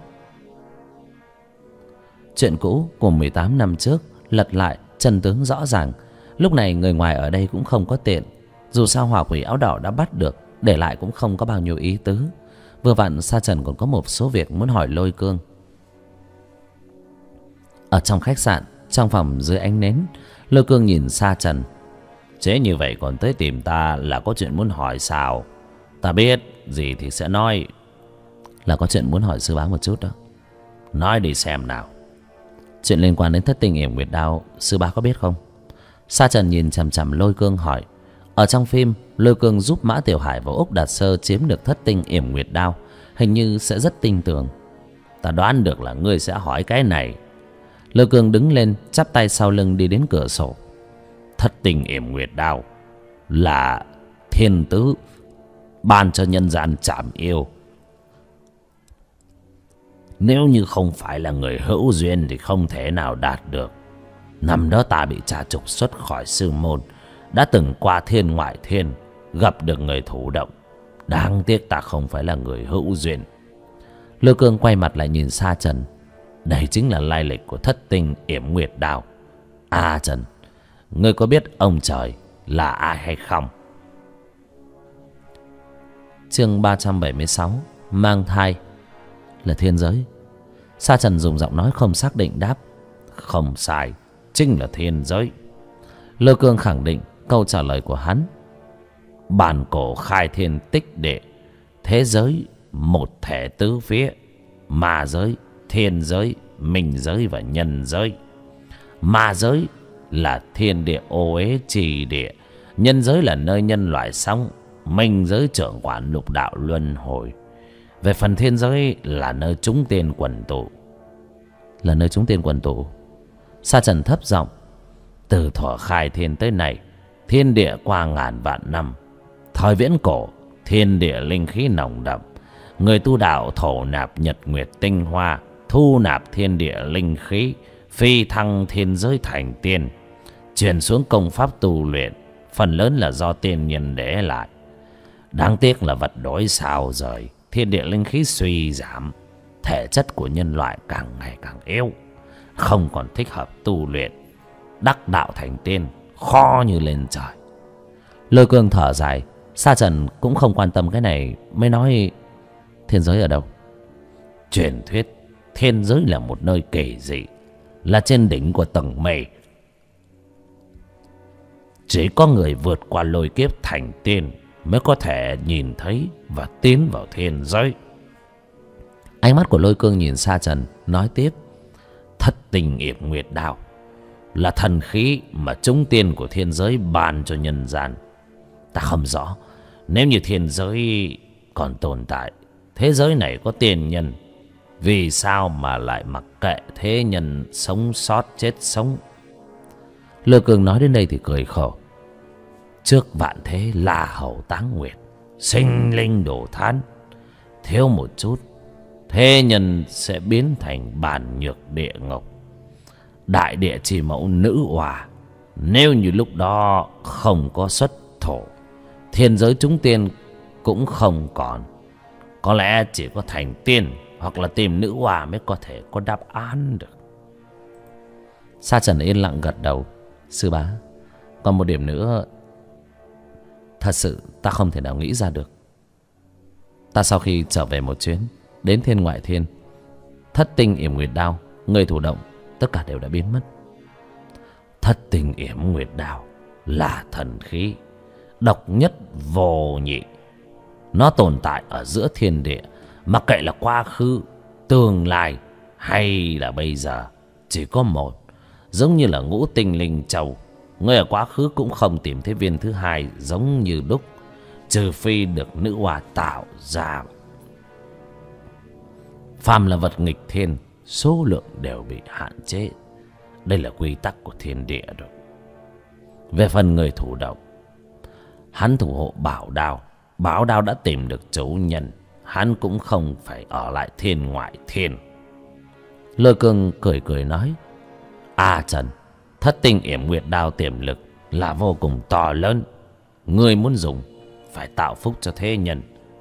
Chuyện cũ của 18 năm trước lật lại, chân tướng rõ ràng. Lúc này người ngoài ở đây cũng không có tiện. Dù sao hỏa quỷ áo đỏ đã bắt được, để lại cũng không có bao nhiêu ý tứ. Vừa vặn Sa Trần còn có một số việc muốn hỏi Lôi Cương. Ở trong khách sạn, trong phòng dưới ánh nến, Lôi Cương nhìn Sa Trần: Chế như vậy còn tới tìm ta là có chuyện muốn hỏi sao? Ta biết gì thì sẽ nói. Là có chuyện muốn hỏi sư bá một chút đó. Nói đi xem nào. Chuyện liên quan đến thất tinh yểm nguyệt đao, sư bá có biết không? Sa Trần nhìn chằm chằm Lôi Cương hỏi. Ở trong phim, Lôi Cương giúp Mã Tiểu Hải và Úc Đạt Sơ chiếm được thất tinh yểm nguyệt đao, hình như sẽ rất tin tưởng. Ta đoán được là ngươi sẽ hỏi cái này. Lôi Cương đứng lên, chắp tay sau lưng đi đến cửa sổ. Thất tinh yểm nguyệt đao là thiên tứ ban cho nhân gian trảm yêu. Nếu như không phải là người hữu duyên thì không thể nào đạt được. Năm đó ta bị cha trục xuất khỏi sư môn, đã từng qua thiên ngoại thiên, gặp được người thủ động. Đáng tiếc ta không phải là người hữu duyên. Lôi Cương quay mặt lại nhìn Sa Trần. Đây chính là lai lịch của thất tinh yểm nguyệt đao. À Trần, ngươi có biết ông trời là ai hay không? Chương 376, mang thai. Là thiên giới. Sa Trần dùng giọng nói không xác định đáp. Không sai, chính là thiên giới. Lôi Cương khẳng định câu trả lời của hắn. Bản cổ khai thiên tích địa, thế giới một thể tứ phía, ma giới thiên giới, minh giới và nhân giới. Ma giới là thiên địa ô uế trì địa, nhân giới là nơi nhân loại sống, minh giới trưởng quản lục đạo luân hồi. Về phần thiên giới là nơi chúng tiên quần tụ. Là nơi chúng tiên quần tụ. Sa Trần thấp giọng: từ thuở khai thiên tới nay, thiên địa qua ngàn vạn năm. Thời viễn cổ, thiên địa linh khí nồng đậm. Người tu đạo thổ nạp nhật nguyệt tinh hoa, thu nạp thiên địa linh khí, phi thăng thiên giới thành tiên. Truyền xuống công pháp tu luyện, phần lớn là do tiên nhân để lại. Đáng tiếc là vật đối sao rời, thiên địa linh khí suy giảm, thể chất của nhân loại càng ngày càng yếu, không còn thích hợp tu luyện. Đắc đạo thành tiên khó như lên trời. Lôi Cương thở dài. Sa Trần cũng không quan tâm cái này, mới nói: thiên giới ở đâu? Truyền thuyết thiên giới là một nơi kỳ dị, là trên đỉnh của tầng mây. Chỉ có người vượt qua lôi kiếp thành tiên mới có thể nhìn thấy và tiến vào thiên giới. Ánh mắt của Lôi Cương nhìn Sa Trần, nói tiếp: thất tình yểm nguyệt đao là thần khí mà chúng tiên của thiên giới ban cho nhân gian. Ta không rõ, nếu như thiên giới còn tồn tại, thế giới này có tiên nhân, vì sao mà lại mặc kệ thế nhân sống sót chết sống? Lôi Cương nói đến đây thì cười khổ. Trước vạn thế là hầu táng nguyệt, sinh linh đổ thán. Thiếu một chút, thế nhân sẽ biến thành bàn nhược địa ngục, đại địa chỉ mẫu nữ hòa. Nếu như lúc đó không có xuất thổ, thiên giới chúng tiên cũng không còn. Có lẽ chỉ có thành tiên hoặc là tìm nữ hòa mới có thể có đáp án được. Sa Trần yên lặng gật đầu: sư bá, còn một điểm nữa thật sự ta không thể nào nghĩ ra được. Ta sau khi trở về một chuyến đến thiên ngoại thiên, thất tinh yểm nguyệt đao, người thủ động, tất cả đều đã biến mất. Thất tinh yểm nguyệt đao là thần khí độc nhất vô nhị. Nó tồn tại ở giữa thiên địa, mặc kệ là quá khứ, tương lai hay là bây giờ, chỉ có một. Giống như là ngũ tinh linh châu, người ở quá khứ cũng không tìm thấy viên thứ hai giống như đúc, trừ phi được nữ hoa tạo ra. Phàm là vật nghịch thiên, số lượng đều bị hạn chế. Đây là quy tắc của thiên địa rồi. Về phần người thủ động, hắn thủ hộ bảo đao. Bảo đao đã tìm được chủ nhân, hắn cũng không phải ở lại thiên ngoại thiên. Lôi Cương cười cười nói: Trần, thất tinh yểm nguyệt đao tiềm lực là vô cùng to lớn. Ngươi muốn dùng, phải tạo phúc cho thế nhân.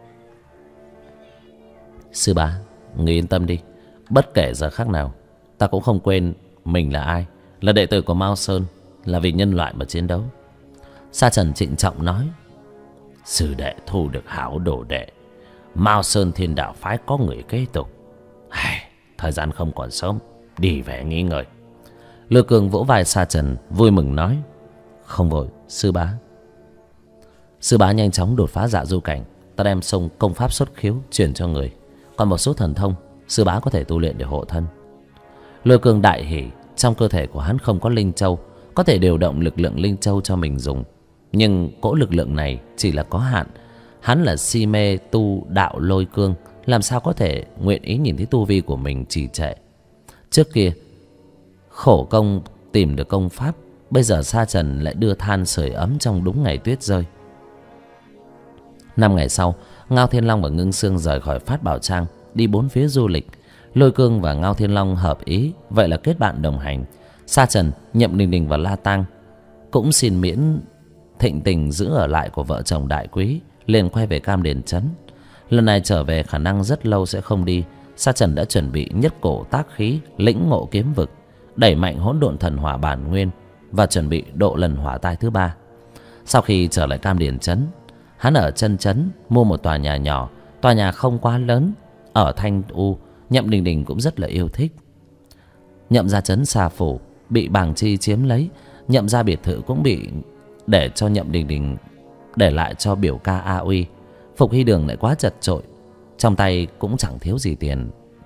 Sư bá, ngươi yên tâm đi. Bất kể giờ khắc nào, ta cũng không quên mình là ai, là đệ tử của Mao Sơn, là vì nhân loại mà chiến đấu. Sa Trần trịnh trọng nói: sư đệ thu được hảo đồ đệ, Mao Sơn Thiên Đạo phái có người kế tục. Thời gian không còn sớm, đi về nghỉ ngơi. Lôi Cương vỗ vai Sa Trần, vui mừng nói: không vội sư bá. Sư bá nhanh chóng đột phá dạ du cảnh, ta đem xông công pháp xuất khiếu truyền cho người. Còn một số thần thông, sư bá có thể tu luyện để hộ thân. Lôi Cương đại hỉ, trong cơ thể của hắn không có linh châu, có thể điều động lực lượng linh châu cho mình dùng. Nhưng cỗ lực lượng này chỉ là có hạn. Hắn là si mê tu đạo Lôi Cương, làm sao có thể nguyện ý nhìn thấy tu vi của mình trì trệ. Trước kia khổ công tìm được công pháp, bây giờ Sa Trần lại đưa than sưởi ấm trong đúng ngày tuyết rơi. 5 ngày sau, Ngao Thiên Long và Ngưng Xương rời khỏi Phát Bảo Trang, đi bốn phía du lịch. Lôi Cương và Ngao Thiên Long hợp ý, vậy là kết bạn đồng hành. Sa Trần, Nhậm Đình Đình và La Tang cũng xin miễn thịnh tình giữ ở lại của vợ chồng Đại Quý, liền quay về Cam Điền Trấn. Lần này trở về khả năng rất lâu sẽ không đi. Sa Trần đã chuẩn bị nhất cổ tác khí, lĩnh ngộ kiếm vực, đẩy mạnh hỗn độn thần hỏa bản nguyên và chuẩn bị độ lần hỏa tai thứ 3. Sau khi trở lại Cam Điền Trấn, hắn ở chân trấn mua một tòa nhà nhỏ, tòa nhà không quá lớn, ở thanh u. Nhậm Đình Đình cũng rất là yêu thích. Nhậm gia trấn Xà Phủ bị Bàng Chi chiếm lấy, Nhậm gia biệt thự cũng bị để cho Nhậm Đình Đình để lại cho biểu ca A Uy. Phục Hy Đường lại quá chật chội, trong tay cũng chẳng thiếu gì tiền,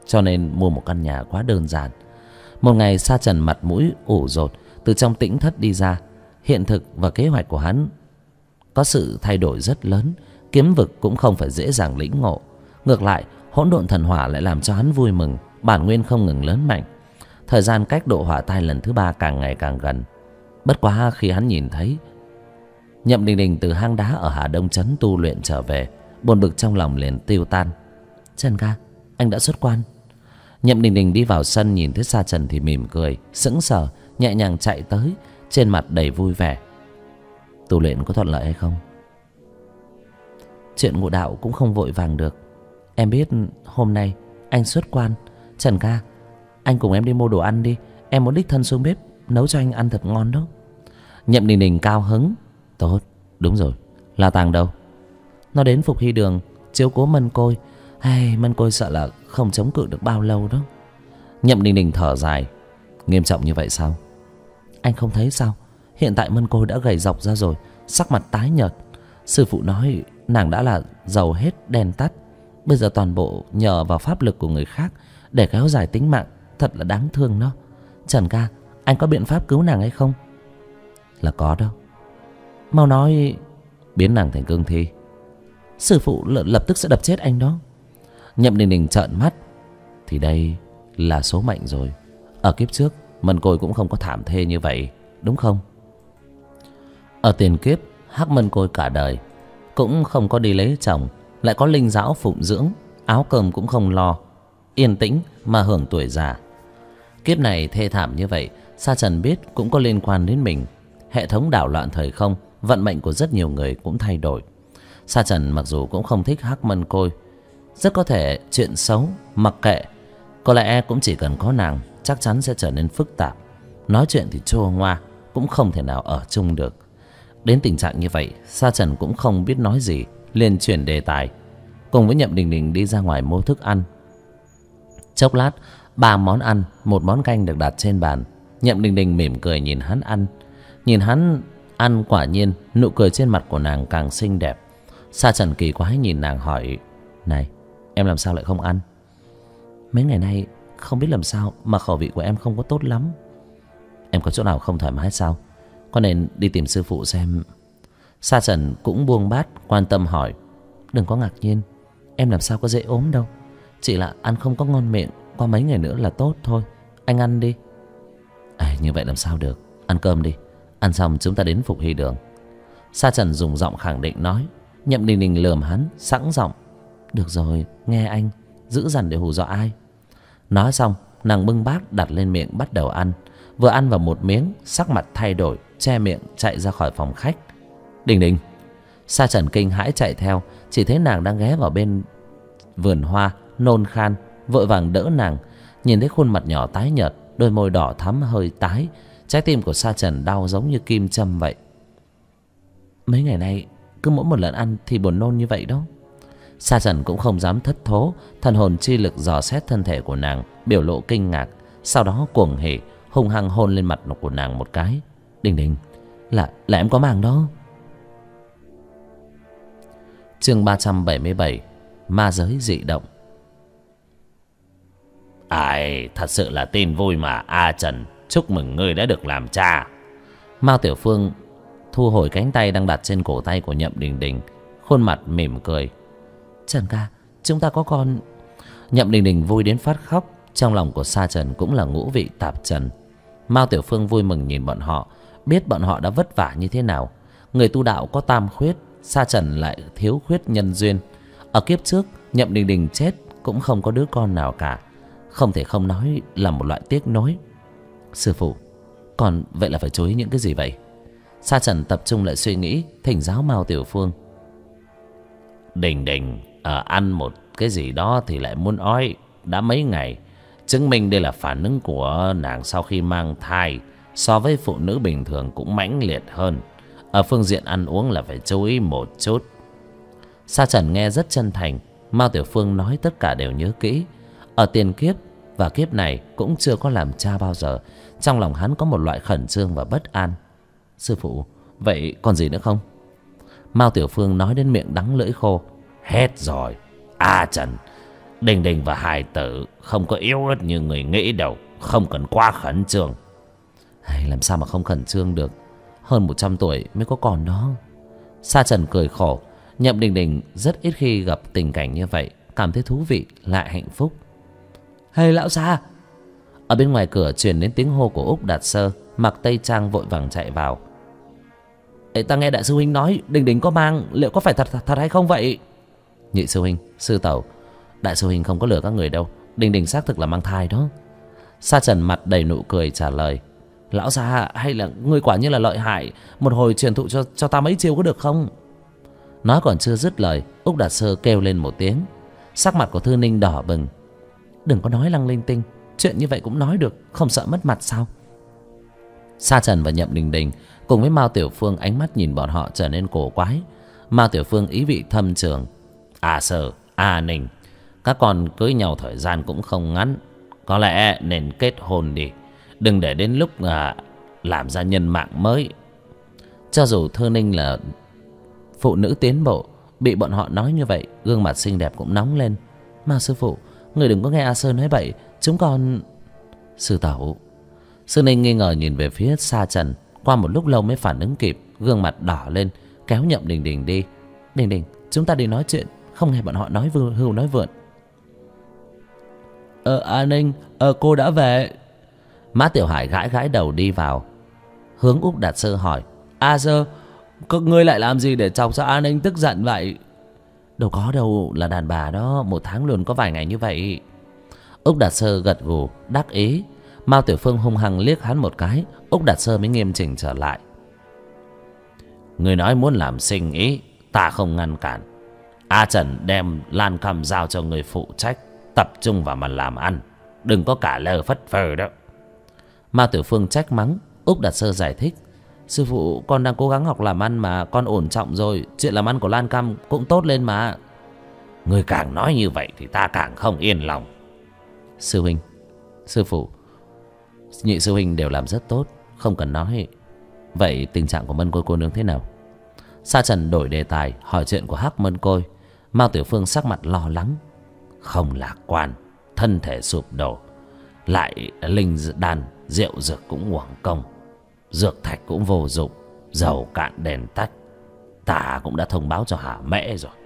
cho nên mua một căn nhà quá đơn giản. Một ngày Sa Trần mặt mũi ủ rột từ trong tĩnh thất đi ra. Hiện thực và kế hoạch của hắn có sự thay đổi rất lớn. Kiếm vực cũng không phải dễ dàng lĩnh ngộ. Ngược lại, hỗn độn thần hỏa lại làm cho hắn vui mừng. Bản nguyên không ngừng lớn mạnh. Thời gian cách độ hỏa tai lần thứ 3 càng ngày càng gần. Bất quá khi hắn nhìn thấy Nhậm Đình Đình từ hang đá ở Hà Đông Trấn tu luyện trở về, buồn bực trong lòng liền tiêu tan. Trần ca, anh đã xuất quan. Nhậm Đình Đình đi vào sân, nhìn thấy Sa Trần thì mỉm cười, sững sờ, nhẹ nhàng chạy tới, trên mặt đầy vui vẻ. Tu luyện có thuận lợi hay không? Chuyện ngộ đạo cũng không vội vàng được. Em biết hôm nay anh xuất quan. Trần ca, anh cùng em đi mua đồ ăn đi. Em muốn đích thân xuống bếp nấu cho anh ăn thật ngon đó. Nhậm Đình Đình cao hứng. Tốt, đúng rồi. La Tàng đâu? Nó đến Phục Hy Đường chiếu cố Mân Côi. Hay, Mân Côi sợ là không chống cự được bao lâu đó. Nhậm Đình Đình thở dài. Nghiêm trọng như vậy sao? Anh không thấy sao? Hiện tại Mân Côi đã gầy rộc ra rồi, sắc mặt tái nhợt. Sư phụ nói nàng đã là dầu hết đèn tắt. Bây giờ toàn bộ nhờ vào pháp lực của người khác để kéo dài tính mạng. Thật là đáng thương đó. Trần ca, anh có biện pháp cứu nàng hay không? Là có đâu. Mau nói. Biến nàng thành cương thi. Sư phụ lập tức sẽ đập chết anh đó. Nhậm Đình Đình trợn mắt. Thì đây là số mệnh rồi. Ở kiếp trước Mân Côi cũng không có thảm thê như vậy, đúng không? Ở tiền kiếp Hắc Mân Côi cả đời cũng không có đi lấy chồng, lại có linh dão phụng dưỡng, áo cơm cũng không lo, yên tĩnh mà hưởng tuổi già. Kiếp này thê thảm như vậy, Sa Trần biết cũng có liên quan đến mình. Hệ thống đảo loạn thời không, vận mệnh của rất nhiều người cũng thay đổi. Sa Trần mặc dù cũng không thích Hắc Mân Côi, rất có thể chuyện xấu mặc kệ, có lẽ cũng chỉ cần có nàng chắc chắn sẽ trở nên phức tạp. Nói chuyện thì trô ngoa, cũng không thể nào ở chung được. Đến tình trạng như vậy, Sa Trần cũng không biết nói gì, liền chuyển đề tài, cùng với Nhậm Đình Đình đi ra ngoài mua thức ăn. Chốc lát, 3 món ăn, 1 món canh được đặt trên bàn. Nhậm Đình Đình mỉm cười nhìn hắn ăn. Nhìn hắn ăn, quả nhiên nụ cười trên mặt của nàng càng xinh đẹp. Sa Trần kỳ quái nhìn nàng hỏi: Này, em làm sao lại không ăn? Mấy ngày nay không biết làm sao mà khẩu vị của em không có tốt lắm. Em có chỗ nào không thoải mái sao? Có nên đi tìm sư phụ xem. Sa Trần cũng buông bát, quan tâm hỏi: Đừng có ngạc nhiên, em làm sao có dễ ốm đâu. Chỉ là ăn không có ngon miệng, qua mấy ngày nữa là tốt thôi. Anh ăn đi. Như vậy làm sao được. Ăn cơm đi, ăn xong chúng ta đến Phục Hy Đường. Sa Trần dùng giọng khẳng định nói. Nhậm Đình Đình lườm hắn sẵn giọng: Được rồi, nghe anh, giữ dằn để hù dọa ai. Nói xong, nàng bưng bát đặt lên miệng bắt đầu ăn. Vừa ăn vào một miếng, sắc mặt thay đổi, che miệng chạy ra khỏi phòng khách. Đình Đình. Sa Trần kinh hãi chạy theo, chỉ thấy nàng đang ghé vào bên vườn hoa nôn khan, vội vàng đỡ nàng. Nhìn thấy khuôn mặt nhỏ tái nhợt, đôi môi đỏ thắm hơi tái, trái tim của Sa Trần đau giống như kim châm vậy. Mấy ngày nay cứ mỗi một lần ăn thì buồn nôn như vậy đó. Sa Trần cũng không dám thất thố, thần hồn chi lực dò xét thân thể của nàng, biểu lộ kinh ngạc, sau đó cuồng hỉ hung hăng hôn lên mặt của nàng một cái. Đình Đình, là em có màng đó. Chương 377, ma giới dị động. Thật sự là tin vui mà. Trần, chúc mừng ngươi đã được làm cha. Mao Tiểu Phương thu hồi cánh tay đang đặt trên cổ tay của Nhậm Đình Đình, khuôn mặt mỉm cười. Trần ca, chúng ta có con. Nhậm Đình Đình vui đến phát khóc. Trong lòng của Sa Trần cũng là ngũ vị tạp trần. Mao Tiểu Phương vui mừng nhìn bọn họ, biết bọn họ đã vất vả như thế nào. Người tu đạo có tam khuyết, Sa Trần lại thiếu khuyết nhân duyên. Ở kiếp trước Nhậm Đình Đình chết cũng không có đứa con nào cả, không thể không nói là một loại tiếc nối. Sư phụ, còn vậy là phải chú ý những cái gì vậy? Sa Trần tập trung lại suy nghĩ, thỉnh giáo Mao Tiểu Phương. Đình Đình ăn một cái gì đó thì lại muốn ói đã mấy ngày, chứng minh đây là phản ứng của nàng sau khi mang thai, so với phụ nữ bình thường cũng mãnh liệt hơn. Ở phương diện ăn uống là phải chú ý một chút. Sa Trần nghe rất chân thành. Mao Tiểu Phương nói tất cả đều nhớ kỹ. Ở tiền kiếp và kiếp này cũng chưa có làm cha bao giờ. Trong lòng hắn có một loại khẩn trương và bất an. Sư phụ, vậy còn gì nữa không? Mao Tiểu Phương nói đến miệng đắng lưỡi khô. Hết rồi. Trần, Đình Đình và hài tử không có yếu ớt như người nghĩ đâu. Không cần quá khẩn trương. Làm sao mà không khẩn trương được, hơn 100 tuổi mới có con đó. Sa Trần cười khổ. Nhậm Đình Đình rất ít khi gặp tình cảnh như vậy, cảm thấy thú vị lại hạnh phúc. Lão Sa! Ở bên ngoài cửa truyền đến tiếng hô của Úc Đạt Sơ. Mặc tây trang vội vàng chạy vào. Ta nghe đại sư huynh nói Đình Đình có mang, liệu có phải thật hay không vậy? Nhị sư huynh, sư tẩu, đại sư huynh không có lừa các người đâu. Đình Đình xác thực là mang thai đó. Sa Trần mặt đầy nụ cười trả lời. Lão Sa, hay là ngươi quả như là lợi hại, một hồi truyền thụ cho ta mấy chiêu có được không? Nói còn chưa dứt lời, Úc Đạt Sơ kêu lên một tiếng. Sắc mặt của Thư Ninh đỏ bừng. Đừng có nói lăng linh tinh, chuyện như vậy cũng nói được, không sợ mất mặt sao? Sa Trần và Nhậm Đình Đình cùng với Mao Tiểu Phương ánh mắt nhìn bọn họ trở nên cổ quái. Mao Tiểu Phương ý vị thâm trường. Sơ, Ninh, các con cưới nhau thời gian cũng không ngắn, có lẽ nên kết hôn đi, đừng để đến lúc làm ra nhân mạng mới. Cho dù Thư Ninh là phụ nữ tiến bộ, bị bọn họ nói như vậy, gương mặt xinh đẹp cũng nóng lên. Mà sư phụ, người đừng có nghe A Sơn nói bậy, chúng con... Sư tẩu. Sư Ninh nghi ngờ nhìn về phía Sa Trần, qua một lúc lâu mới phản ứng kịp, gương mặt đỏ lên, kéo Nhậm Đình Đình đi. Đình Đình, chúng ta đi nói chuyện, không nghe bọn họ nói hưu nói vượn. An Ninh, cô đã về. Mã Tiểu Hải gãi gãi đầu đi vào, hướng Úc Đạt Sơ hỏi. Sơ, ngươi lại làm gì để chọc cho An Ninh tức giận vậy? Đâu có đâu, là đàn bà đó, 1 tháng luôn có vài ngày như vậy. Úc Đạt Sơ gật gù đắc ý. Mao Tiểu Phương hung hăng liếc hắn một cái. Úc Đạt Sơ mới nghiêm chỉnh trở lại. Người nói muốn làm sinh ý, ta không ngăn cản. A Trần đem Lan Cầm giao cho người phụ trách, tập trung vào mà làm ăn, đừng có cả lơ phất phơ đó. Mao Tiểu Phương trách mắng. Úc Đạt Sơ giải thích. Sư phụ, con đang cố gắng học làm ăn mà, con ổn trọng rồi, chuyện làm ăn của Lan Cầm cũng tốt lên mà. Người càng nói như vậy thì ta càng không yên lòng. Sư huynh, sư phụ, nhị sư huynh đều làm rất tốt, không cần nói. Vậy tình trạng của Mân Côi cô nương thế nào? Sa Trần đổi đề tài hỏi chuyện của Hắc Mân Côi. Mao Tiểu Phương sắc mặt lo lắng. Không lạc quan, thân thể sụp đổ, lại linh đan rượu dược cũng uổng công, dược thạch cũng vô dụng, dầu cạn đèn tắt. Ta cũng đã thông báo cho Hà Mễ rồi.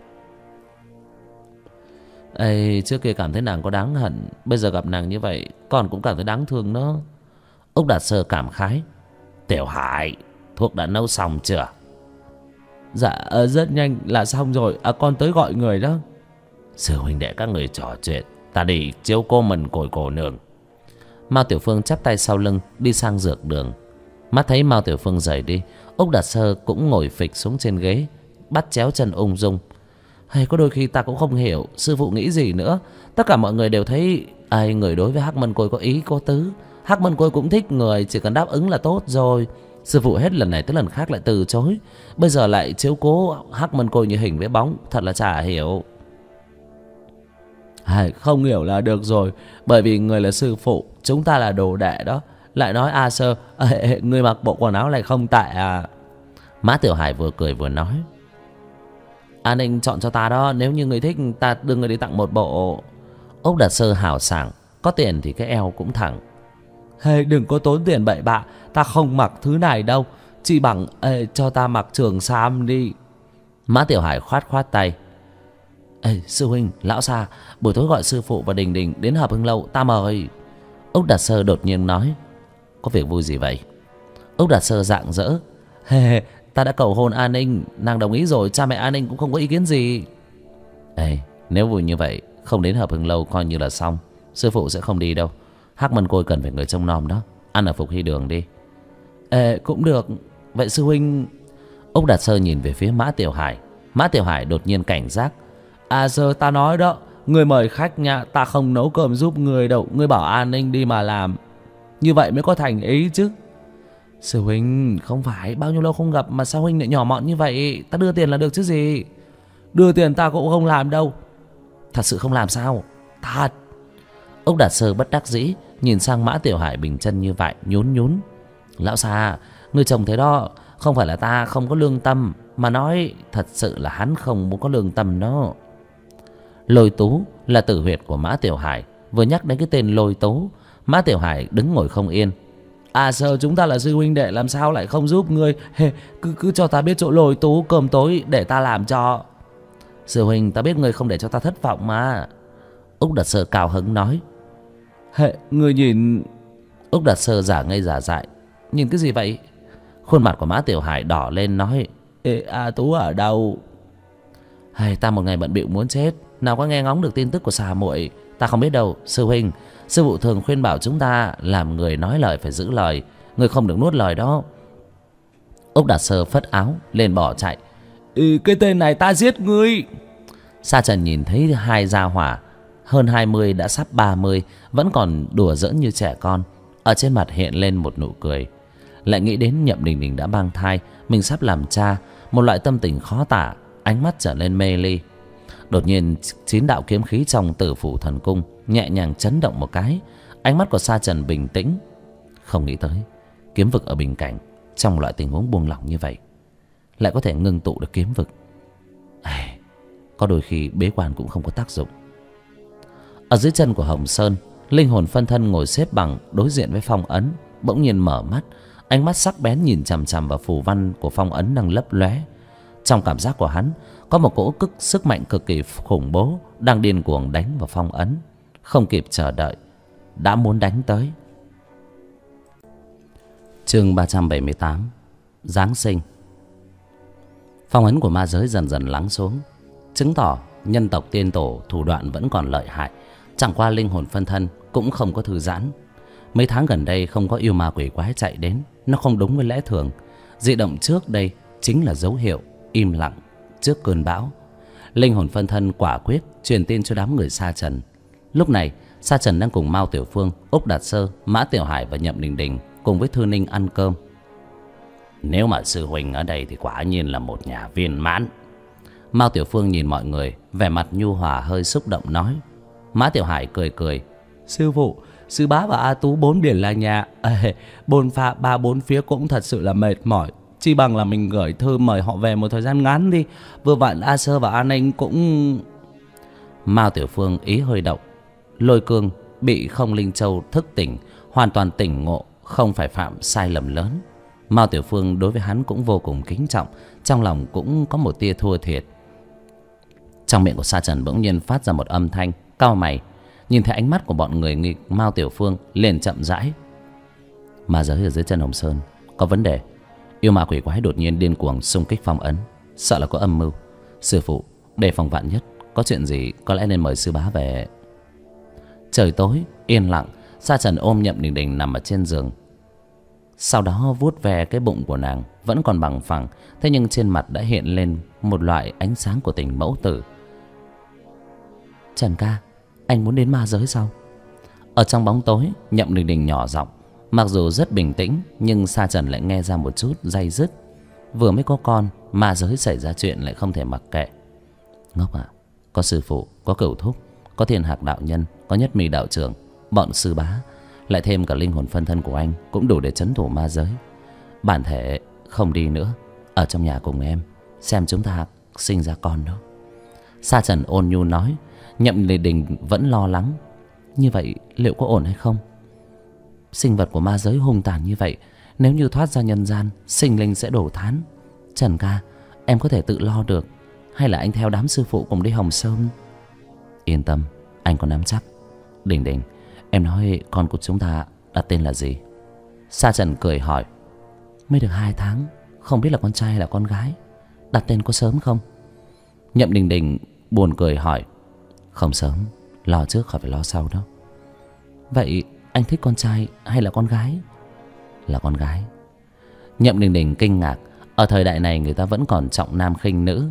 Trước kia cảm thấy nàng có đáng hận, bây giờ gặp nàng như vậy con cũng cảm thấy đáng thương đó. Úc Đạt Sơ cảm khái. Tiểu Hải, thuốc đã nấu xong chưa? Dạ rất nhanh là xong rồi, con tới gọi người đó. Sư huynh đệ các người trò chuyện, ta đi chiếu cô Mân Côi cô nương. Mao Tiểu Phương chắp tay sau lưng đi sang dược đường. Mắt thấy Mao Tiểu Phương rời đi, Úc Đạt Sơ cũng ngồi phịch xuống trên ghế, bắt chéo chân ung dung. Có đôi khi ta cũng không hiểu sư phụ nghĩ gì nữa. Tất cả mọi người đều thấy người đối với Hắc Mân Côi có ý có tứ. Hắc Mân Côi cũng thích người, chỉ cần đáp ứng là tốt rồi. Sư phụ hết lần này tới lần khác lại từ chối, bây giờ lại chiếu cố Hắc Mân Côi như hình với bóng, thật là chả hiểu. Không hiểu là được rồi, bởi vì người là sư phụ, chúng ta là đồ đệ đó. Lại nói Sơ, người mặc bộ quần áo này không tệ à? Mã Tiểu Hải vừa cười vừa nói. An Ninh chọn cho ta đó, nếu như người thích ta đưa người đi tặng một bộ. Úc Đạt Sơ hào sảng, có tiền thì cái eo cũng thẳng. Đừng có tốn tiền bậy bạ, ta không mặc thứ này đâu, chỉ bằng cho ta mặc trường sam đi. Mã Tiểu Hải khoát khoát tay. Sư huynh, lão Sa, buổi tối gọi sư phụ và Đình Đình đến Hợp Hưng Lâu, ta mời. Úc Đạt Sơ đột nhiên nói. Có việc vui gì vậy? Úc Đạt Sơ rạng rỡ. Ta đã cầu hôn An Ninh, nàng đồng ý rồi, cha mẹ An Ninh cũng không có ý kiến gì. Nếu vui như vậy, không đến Hợp Hưng Lâu coi như là xong. Sư phụ sẽ không đi đâu. Hắc Mân Côi cần phải người trông nom đó. Ăn ở Phục Hy Đường đi. Cũng được. Vậy sư huynh... Úc Đạt Sơ nhìn về phía Mã Tiểu Hải. Mã Tiểu Hải đột nhiên cảnh giác. Sơ, ta nói đó, người mời khách nha, ta không nấu cơm giúp người đâu, ngươi bảo An Ninh đi mà làm, như vậy mới có thành ý chứ. Sư huynh, không phải bao nhiêu lâu không gặp mà sao huynh lại nhỏ mọn như vậy? Ta đưa tiền là được chứ gì. Đưa tiền ta cũng không làm đâu. Thật sự không làm sao? Thật. Úc Đạt Sơ bất đắc dĩ nhìn sang Mã Tiểu Hải bình chân như vậy, nhún nhún. Lão Sa, ngươi chồng thế đó, không phải là ta không có lương tâm, mà nói thật sự là hắn không muốn có lương tâm đó. Lôi Tú là tử huyệt của Mã Tiểu Hải. Vừa nhắc đến cái tên Lôi Tú, Mã Tiểu Hải đứng ngồi không yên. À sao chúng ta là sư huynh đệ, làm sao lại không giúp ngươi? Cứ cho ta biết chỗ Lôi Tú, cơm tối để ta làm cho. Sư huynh, ta biết ngươi không để cho ta thất vọng mà. Úc Đạt Sơ cao hứng nói. Ngươi nhìn... Úc Đạt Sơ giả ngây giả dại. Nhìn cái gì vậy? Khuôn mặt của Mã Tiểu Hải đỏ lên nói. A Tú ở đâu? Ta một ngày bận bịu muốn chết, nào có nghe ngóng được tin tức của xà muội. Ta không biết đâu sư huynh. Sư phụ thường khuyên bảo chúng ta làm người nói lời phải giữ lời. Ngươi không được nuốt lời đó. Úc Đạt Sơ phất áo lên bỏ chạy. Cái tên này ta giết ngươi. Sa Trần nhìn thấy hai gia hỏa hơn 20 đã sắp 30 vẫn còn đùa giỡn như trẻ con. Ở trên mặt hiện lên một nụ cười. Lại nghĩ đến Nhậm Đình Đình đã mang thai, mình sắp làm cha. Một loại tâm tình khó tả, ánh mắt trở nên mê ly. Đột nhiên 9 đạo kiếm khí trong Tử Phủ Thần Cung nhẹ nhàng chấn động một cái. Ánh mắt của Sa Trần bình tĩnh. Không nghĩ tới kiếm vực ở Bình Cảnh trong loại tình huống buông lỏng như vậy lại có thể ngưng tụ được kiếm vực. Có đôi khi bế quan cũng không có tác dụng. Ở dưới chân của Hồng Sơn, linh hồn phân thân ngồi xếp bằng đối diện với phong ấn, bỗng nhiên mở mắt, ánh mắt sắc bén nhìn chằm chằm vào phù văn của phong ấn đang lấp lóe. Trong cảm giác của hắn có một cỗ sức mạnh cực kỳ khủng bố đang điên cuồng đánh vào phong ấn. Không kịp chờ đợi, đã muốn đánh tới. Chương 378 Giáng sinh. Phong ấn của ma giới dần dần lắng xuống, chứng tỏ nhân tộc tiên tổ thủ đoạn vẫn còn lợi hại. Chẳng qua linh hồn phân thân cũng không có thư giãn. Mấy tháng gần đây không có yêu ma quỷ quái chạy đến, nó không đúng với lẽ thường. Dị động trước đây chính là dấu hiệu im lặng trước cơn bão. Linh hồn phân thân quả quyết truyền tin cho đám người Sa Trần. Lúc này Sa Trần đang cùng Mao Tiểu Phương, Úc Đạt Sơ, Mã Tiểu Hải và Nhậm Đình Đình cùng với Thư Ninh ăn cơm. Nếu mà sư huynh ở đây thì quả nhiên là một nhà viên mãn. Mao Tiểu Phương nhìn mọi người, vẻ mặt nhu hòa hơi xúc động nói. Mã Tiểu Hải cười cười. Sư phụ, sư bá và A Tú bốn biển là nhà. Bồn pha ba bốn phía cũng thật sự là mệt mỏi. Chỉ bằng là mình gửi thư mời họ về một thời gian ngắn đi. Vừa vặn A Sơ và An Ninh cũng... Mao Tiểu Phương ý hơi động. Lôi Cương bị Không Linh Châu thức tỉnh, hoàn toàn tỉnh ngộ, không phải phạm sai lầm lớn. Mao Tiểu Phương đối với hắn cũng vô cùng kính trọng, trong lòng cũng có một tia thua thiệt. Trong miệng của Sa Trần bỗng nhiên phát ra một âm thanh, cau mày. Nhìn thấy ánh mắt của bọn người nghịch, Mao Tiểu Phương liền chậm rãi. Ma giới ở dưới chân Hồng Sơn có vấn đề. Yêu ma quỷ quái đột nhiên điên cuồng xung kích phong ấn, sợ là có âm mưu. Sư phụ, đề phòng vạn nhất, có chuyện gì có lẽ nên mời sư bá về. Trời tối yên lặng, Sa Trần ôm Nhậm Đình Đình nằm ở trên giường. Sau đó vuốt về cái bụng của nàng vẫn còn bằng phẳng, thế nhưng trên mặt đã hiện lên một loại ánh sáng của tình mẫu tử. Trần ca, anh muốn đến ma giới sao? Ở trong bóng tối, Nhậm Đình Đình nhỏ giọng. Mặc dù rất bình tĩnh, nhưng Sa Trần lại nghe ra một chút day dứt. Vừa mới có con, ma giới xảy ra chuyện lại không thể mặc kệ. Ngốc à, có sư phụ, có Cửu Thúc, có Thiên Hạc đạo nhân, có Nhất Mì đạo trưởng, bọn sư bá, lại thêm cả linh hồn phân thân của anh cũng đủ để trấn thủ ma giới. Bản thể không đi nữa, ở trong nhà cùng em, xem chúng ta sinh ra con đó. Sa Trần ôn nhu nói. Nhậm Đình Đình vẫn lo lắng. Như vậy liệu có ổn hay không? Sinh vật của ma giới hung tàn như vậy, nếu như thoát ra nhân gian, sinh linh sẽ đổ thán. Trần ca, em có thể tự lo được, hay là anh theo đám sư phụ cùng đi Hồng Sơn? Yên tâm, anh có nắm chắc. Đình Đình, em nói con của chúng ta đặt tên là gì? Sa Trần cười hỏi. Mới được 2 tháng, không biết là con trai hay là con gái. Đặt tên có sớm không? Nhậm Đình Đình buồn cười hỏi. Không sớm, lo trước khỏi phải lo sau đó. Vậy anh thích con trai hay là con gái? Là con gái. Nhậm Đình Đình kinh ngạc. Ở thời đại này người ta vẫn còn trọng nam khinh nữ.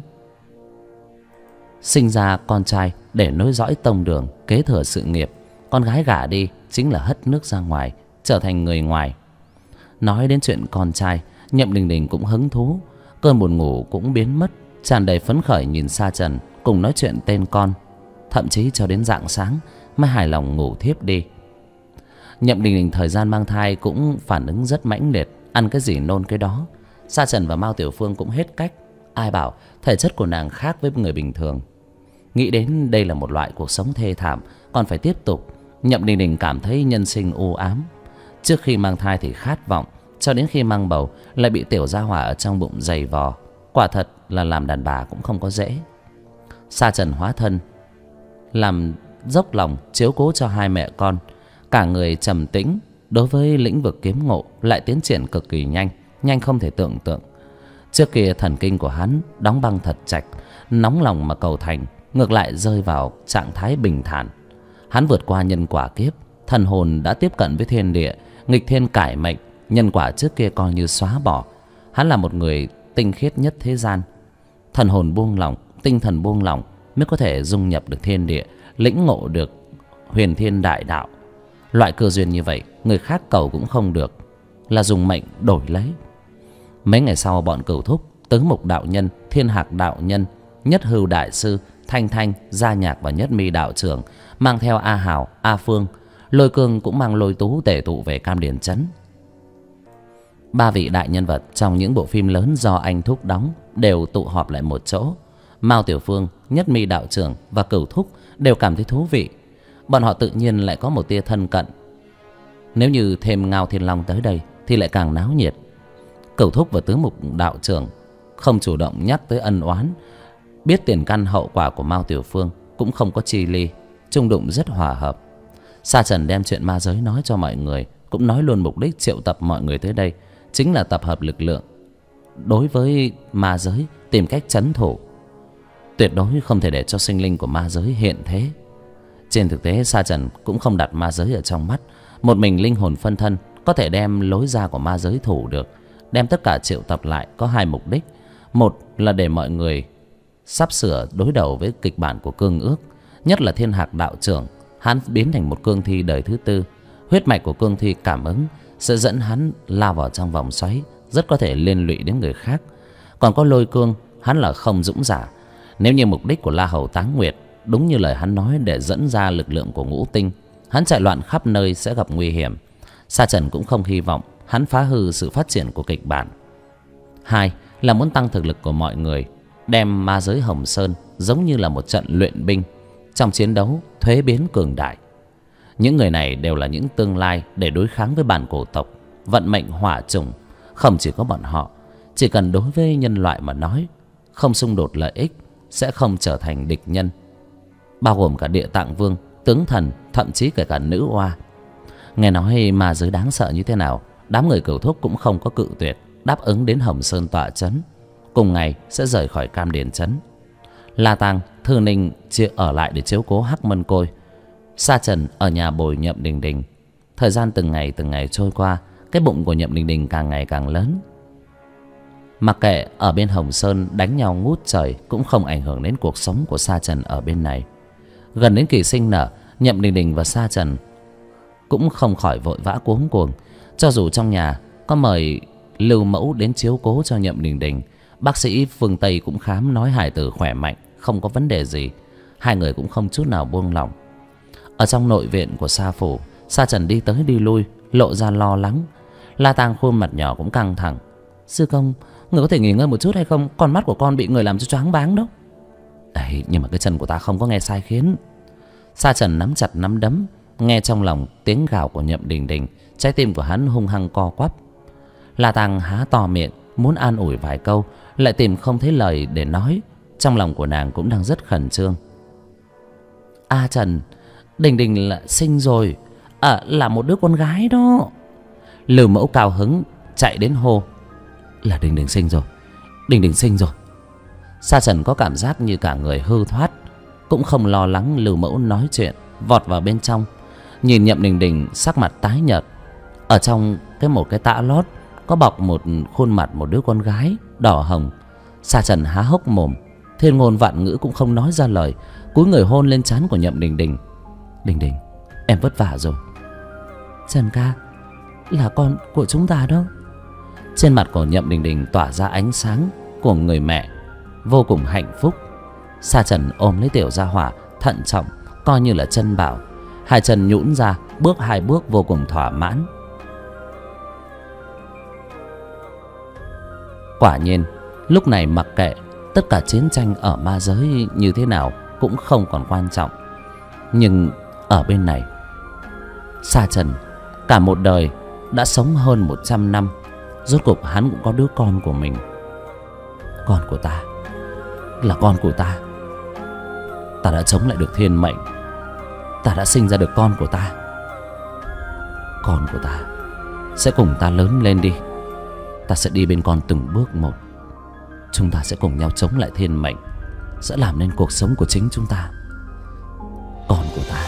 Sinh ra con trai để nối dõi tông đường, kế thừa sự nghiệp. Con gái gả đi chính là hất nước ra ngoài, trở thành người ngoài. Nói đến chuyện con trai, Nhậm Đình Đình cũng hứng thú. Cơn buồn ngủ cũng biến mất, tràn đầy phấn khởi nhìn Sa Trần cùng nói chuyện tên con. Thậm chí cho đến rạng sáng mới hài lòng ngủ thiếp đi. Nhậm Đình Đình thời gian mang thai cũng phản ứng rất mãnh liệt, ăn cái gì nôn cái đó. Sa Trần và Mao Tiểu Phương cũng hết cách. Ai bảo thể chất của nàng khác với người bình thường. Nghĩ đến đây là một loại cuộc sống thê thảm, còn phải tiếp tục, Nhậm Đình Đình cảm thấy nhân sinh u ám. Trước khi mang thai thì khát vọng, cho đến khi mang bầu lại bị tiểu gia hỏa ở trong bụng dày vò. Quả thật là làm đàn bà cũng không có dễ. Sa trần hóa thân làm dốc lòng chiếu cố cho hai mẹ con. Cả người trầm tĩnh, đối với lĩnh vực kiếm ngộ lại tiến triển cực kỳ nhanh, nhanh không thể tưởng tượng. Trước kia thần kinh của hắn đóng băng thật chặt, nóng lòng mà cầu thành, ngược lại rơi vào trạng thái bình thản. Hắn vượt qua nhân quả kiếp, thần hồn đã tiếp cận với thiên địa, nghịch thiên cải mệnh. Nhân quả trước kia coi như xóa bỏ. Hắn là một người tinh khiết nhất thế gian. Thần hồn buông lỏng, tinh thần buông lỏng mới có thể dung nhập được thiên địa, lĩnh ngộ được huyền thiên đại đạo. Loại cơ duyên như vậy người khác cầu cũng không được, là dùng mệnh đổi lấy. Mấy ngày sau, bọn Cửu Thúc, Tứ Mục đạo nhân, Thiên Hạc đạo nhân, Nhất Hưu đại sư, Thanh Thanh, Gia Nhạc và Nhất Mi đạo trưởng mang theo A Hào, A Phương, Lôi Cương cũng mang Lôi Tú tề tụ về Cam Điền trấn. Ba vị đại nhân vật trong những bộ phim lớn do anh Thúc đóng đều tụ họp lại một chỗ. Mao Tiểu Phương, Nhất Mi đạo trưởng và Cửu Thúc đều cảm thấy thú vị. Bọn họ tự nhiên lại có một tia thân cận. Nếu như thêm Ngao Thiên Long tới đây thì lại càng náo nhiệt. Cửu Thúc và Tứ Mục đạo trưởng không chủ động nhắc tới ân oán, biết tiền căn hậu quả của Mao Tiểu Phương, cũng không có chi ly, chung đụng rất hòa hợp. Sa Trần đem chuyện ma giới nói cho mọi người, cũng nói luôn mục đích triệu tập mọi người tới đây chính là tập hợp lực lượng đối với ma giới, tìm cách trấn thủ. Tuyệt đối không thể để cho sinh linh của ma giới hiện thế. Trên thực tế, Sa Trần cũng không đặt ma giới ở trong mắt. Một mình linh hồn phân thân có thể đem lối ra của ma giới thủ được. Đem tất cả triệu tập lại có hai mục đích. Một là để mọi người sắp sửa đối đầu với kịch bản của cương ước. Nhất là Thiên Hạc đạo trưởng, hắn biến thành một cương thi đời thứ tư. Huyết mạch của cương thi cảm ứng sẽ dẫn hắn lao vào trong vòng xoáy, rất có thể liên lụy đến người khác. Còn có Lôi Cương, hắn là không dũng giả. Nếu như mục đích của La Hầu Táng Nguyệt đúng như lời hắn nói để dẫn ra lực lượng của ngũ tinh, hắn chạy loạn khắp nơi sẽ gặp nguy hiểm. Sa Trần cũng không hy vọng hắn phá hư sự phát triển của kịch bản. Hai là muốn tăng thực lực của mọi người, đem ma giới Hồng Sơn giống như là một trận luyện binh, trong chiến đấu thuế biến cường đại. Những người này đều là những tương lai để đối kháng với bản cổ tộc, vận mệnh hỏa chủng. Không chỉ có bọn họ, chỉ cần đối với nhân loại mà nói, không xung đột lợi ích sẽ không trở thành địch nhân, bao gồm cả Địa Tạng Vương, tướng thần, thậm chí kể cả nữ oa. Nghe nói ma giới đáng sợ như thế nào, đám người Cửu Thúc cũng không có cự tuyệt, đáp ứng đến Hồng Sơn tọa trấn, cùng ngày sẽ rời khỏi Cam Điền trấn. La Tang, Thư Ninh ở lại để chiếu cố Hắc Mân Côi. Sa Trần ở nhà bồi Nhậm Đình Đình. Thời gian từng ngày trôi qua, cái bụng của Nhậm Đình Đình càng ngày càng lớn. Mặc kệ ở bên Hồng Sơn đánh nhau ngút trời cũng không ảnh hưởng đến cuộc sống của Sa Trần ở bên này. Gần đến kỳ sinh nở, Nhậm Đình Đình và Sa Trần cũng không khỏi vội vã cuống cuồng. Cho dù trong nhà có mời Lưu Mẫu đến chiếu cố cho Nhậm Đình Đình, bác sĩ phương Tây cũng khám nói hài tử khỏe mạnh, không có vấn đề gì. Hai người cũng không chút nào buông lỏng. Ở trong nội viện của Sa phủ, Sa Trần đi tới đi lui, lộ ra lo lắng. La Tang khuôn mặt nhỏ cũng căng thẳng. Sư công, người có thể nghỉ ngơi một chút hay không? Con mắt của con bị người làm cho choáng váng đó. Đấy, nhưng mà cái chân của ta không có nghe sai khiến. Sa Trần nắm chặt nắm đấm, nghe trong lòng tiếng gào của Nhậm Đình Đình, trái tim của hắn hung hăng co quắp. La Tang há to miệng muốn an ủi vài câu, lại tìm không thấy lời để nói. Trong lòng của nàng cũng đang rất khẩn trương. A Trần, Đình Đình là sinh rồi, là một đứa con gái đó. Lưu Mẫu cao hứng chạy đến hô, là Đình Đình sinh rồi, Đình Đình sinh rồi. Sa Trần có cảm giác như cả người hư thoát, cũng không lo lắng Lưu Mẫu nói chuyện, vọt vào bên trong. Nhìn Nhậm Đình Đình sắc mặt tái nhợt, ở trong một cái tã lót có bọc một khuôn mặt một đứa con gái đỏ hồng. Sa Trần há hốc mồm, thiên ngôn vạn ngữ cũng không nói ra lời, cúi người hôn lên trán của Nhậm Đình Đình. Đình Đình, em vất vả rồi. Trần ca, là con của chúng ta đó. Trên mặt của Nhậm Đình Đình tỏa ra ánh sáng của người mẹ, vô cùng hạnh phúc. Sa Trần ôm lấy tiểu gia hỏa, thận trọng coi như là chân bảo. Hai chân nhũn ra, bước hai bước vô cùng thỏa mãn. Quả nhiên, lúc này mặc kệ tất cả chiến tranh ở ma giới như thế nào, cũng không còn quan trọng. Nhưng ở bên này, Sa Trần cả một đời đã sống hơn 100 năm, rốt cuộc hắn cũng có đứa con của mình. Con của ta là con của ta. Ta đã chống lại được thiên mệnh. Ta đã sinh ra được con của ta. Con của ta sẽ cùng ta lớn lên đi. Ta sẽ đi bên con từng bước một. Chúng ta sẽ cùng nhau chống lại thiên mệnh, sẽ làm nên cuộc sống của chính chúng ta. Con của ta.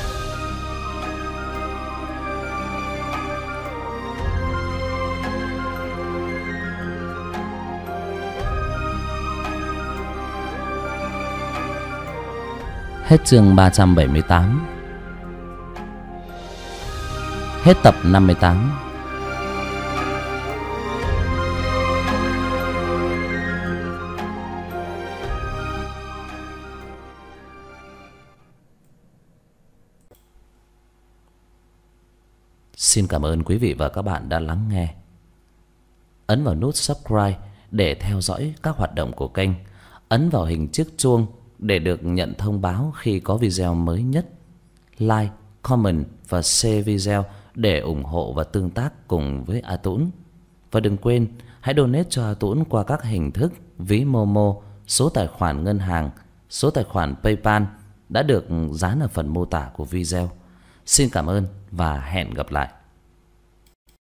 Hết chương 378. Hết tập 58. Xin cảm ơn quý vị và các bạn đã lắng nghe. Ấn vào nút subscribe để theo dõi các hoạt động của kênh. Ấn vào hình chiếc chuông để được nhận thông báo khi có video mới nhất. Like, comment và share video để ủng hộ và tương tác cùng với A Tũng. Và đừng quên hãy donate cho A Tũng qua các hình thức ví Momo, số tài khoản ngân hàng, số tài khoản PayPal đã được dán ở phần mô tả của video. Xin cảm ơn và hẹn gặp lại.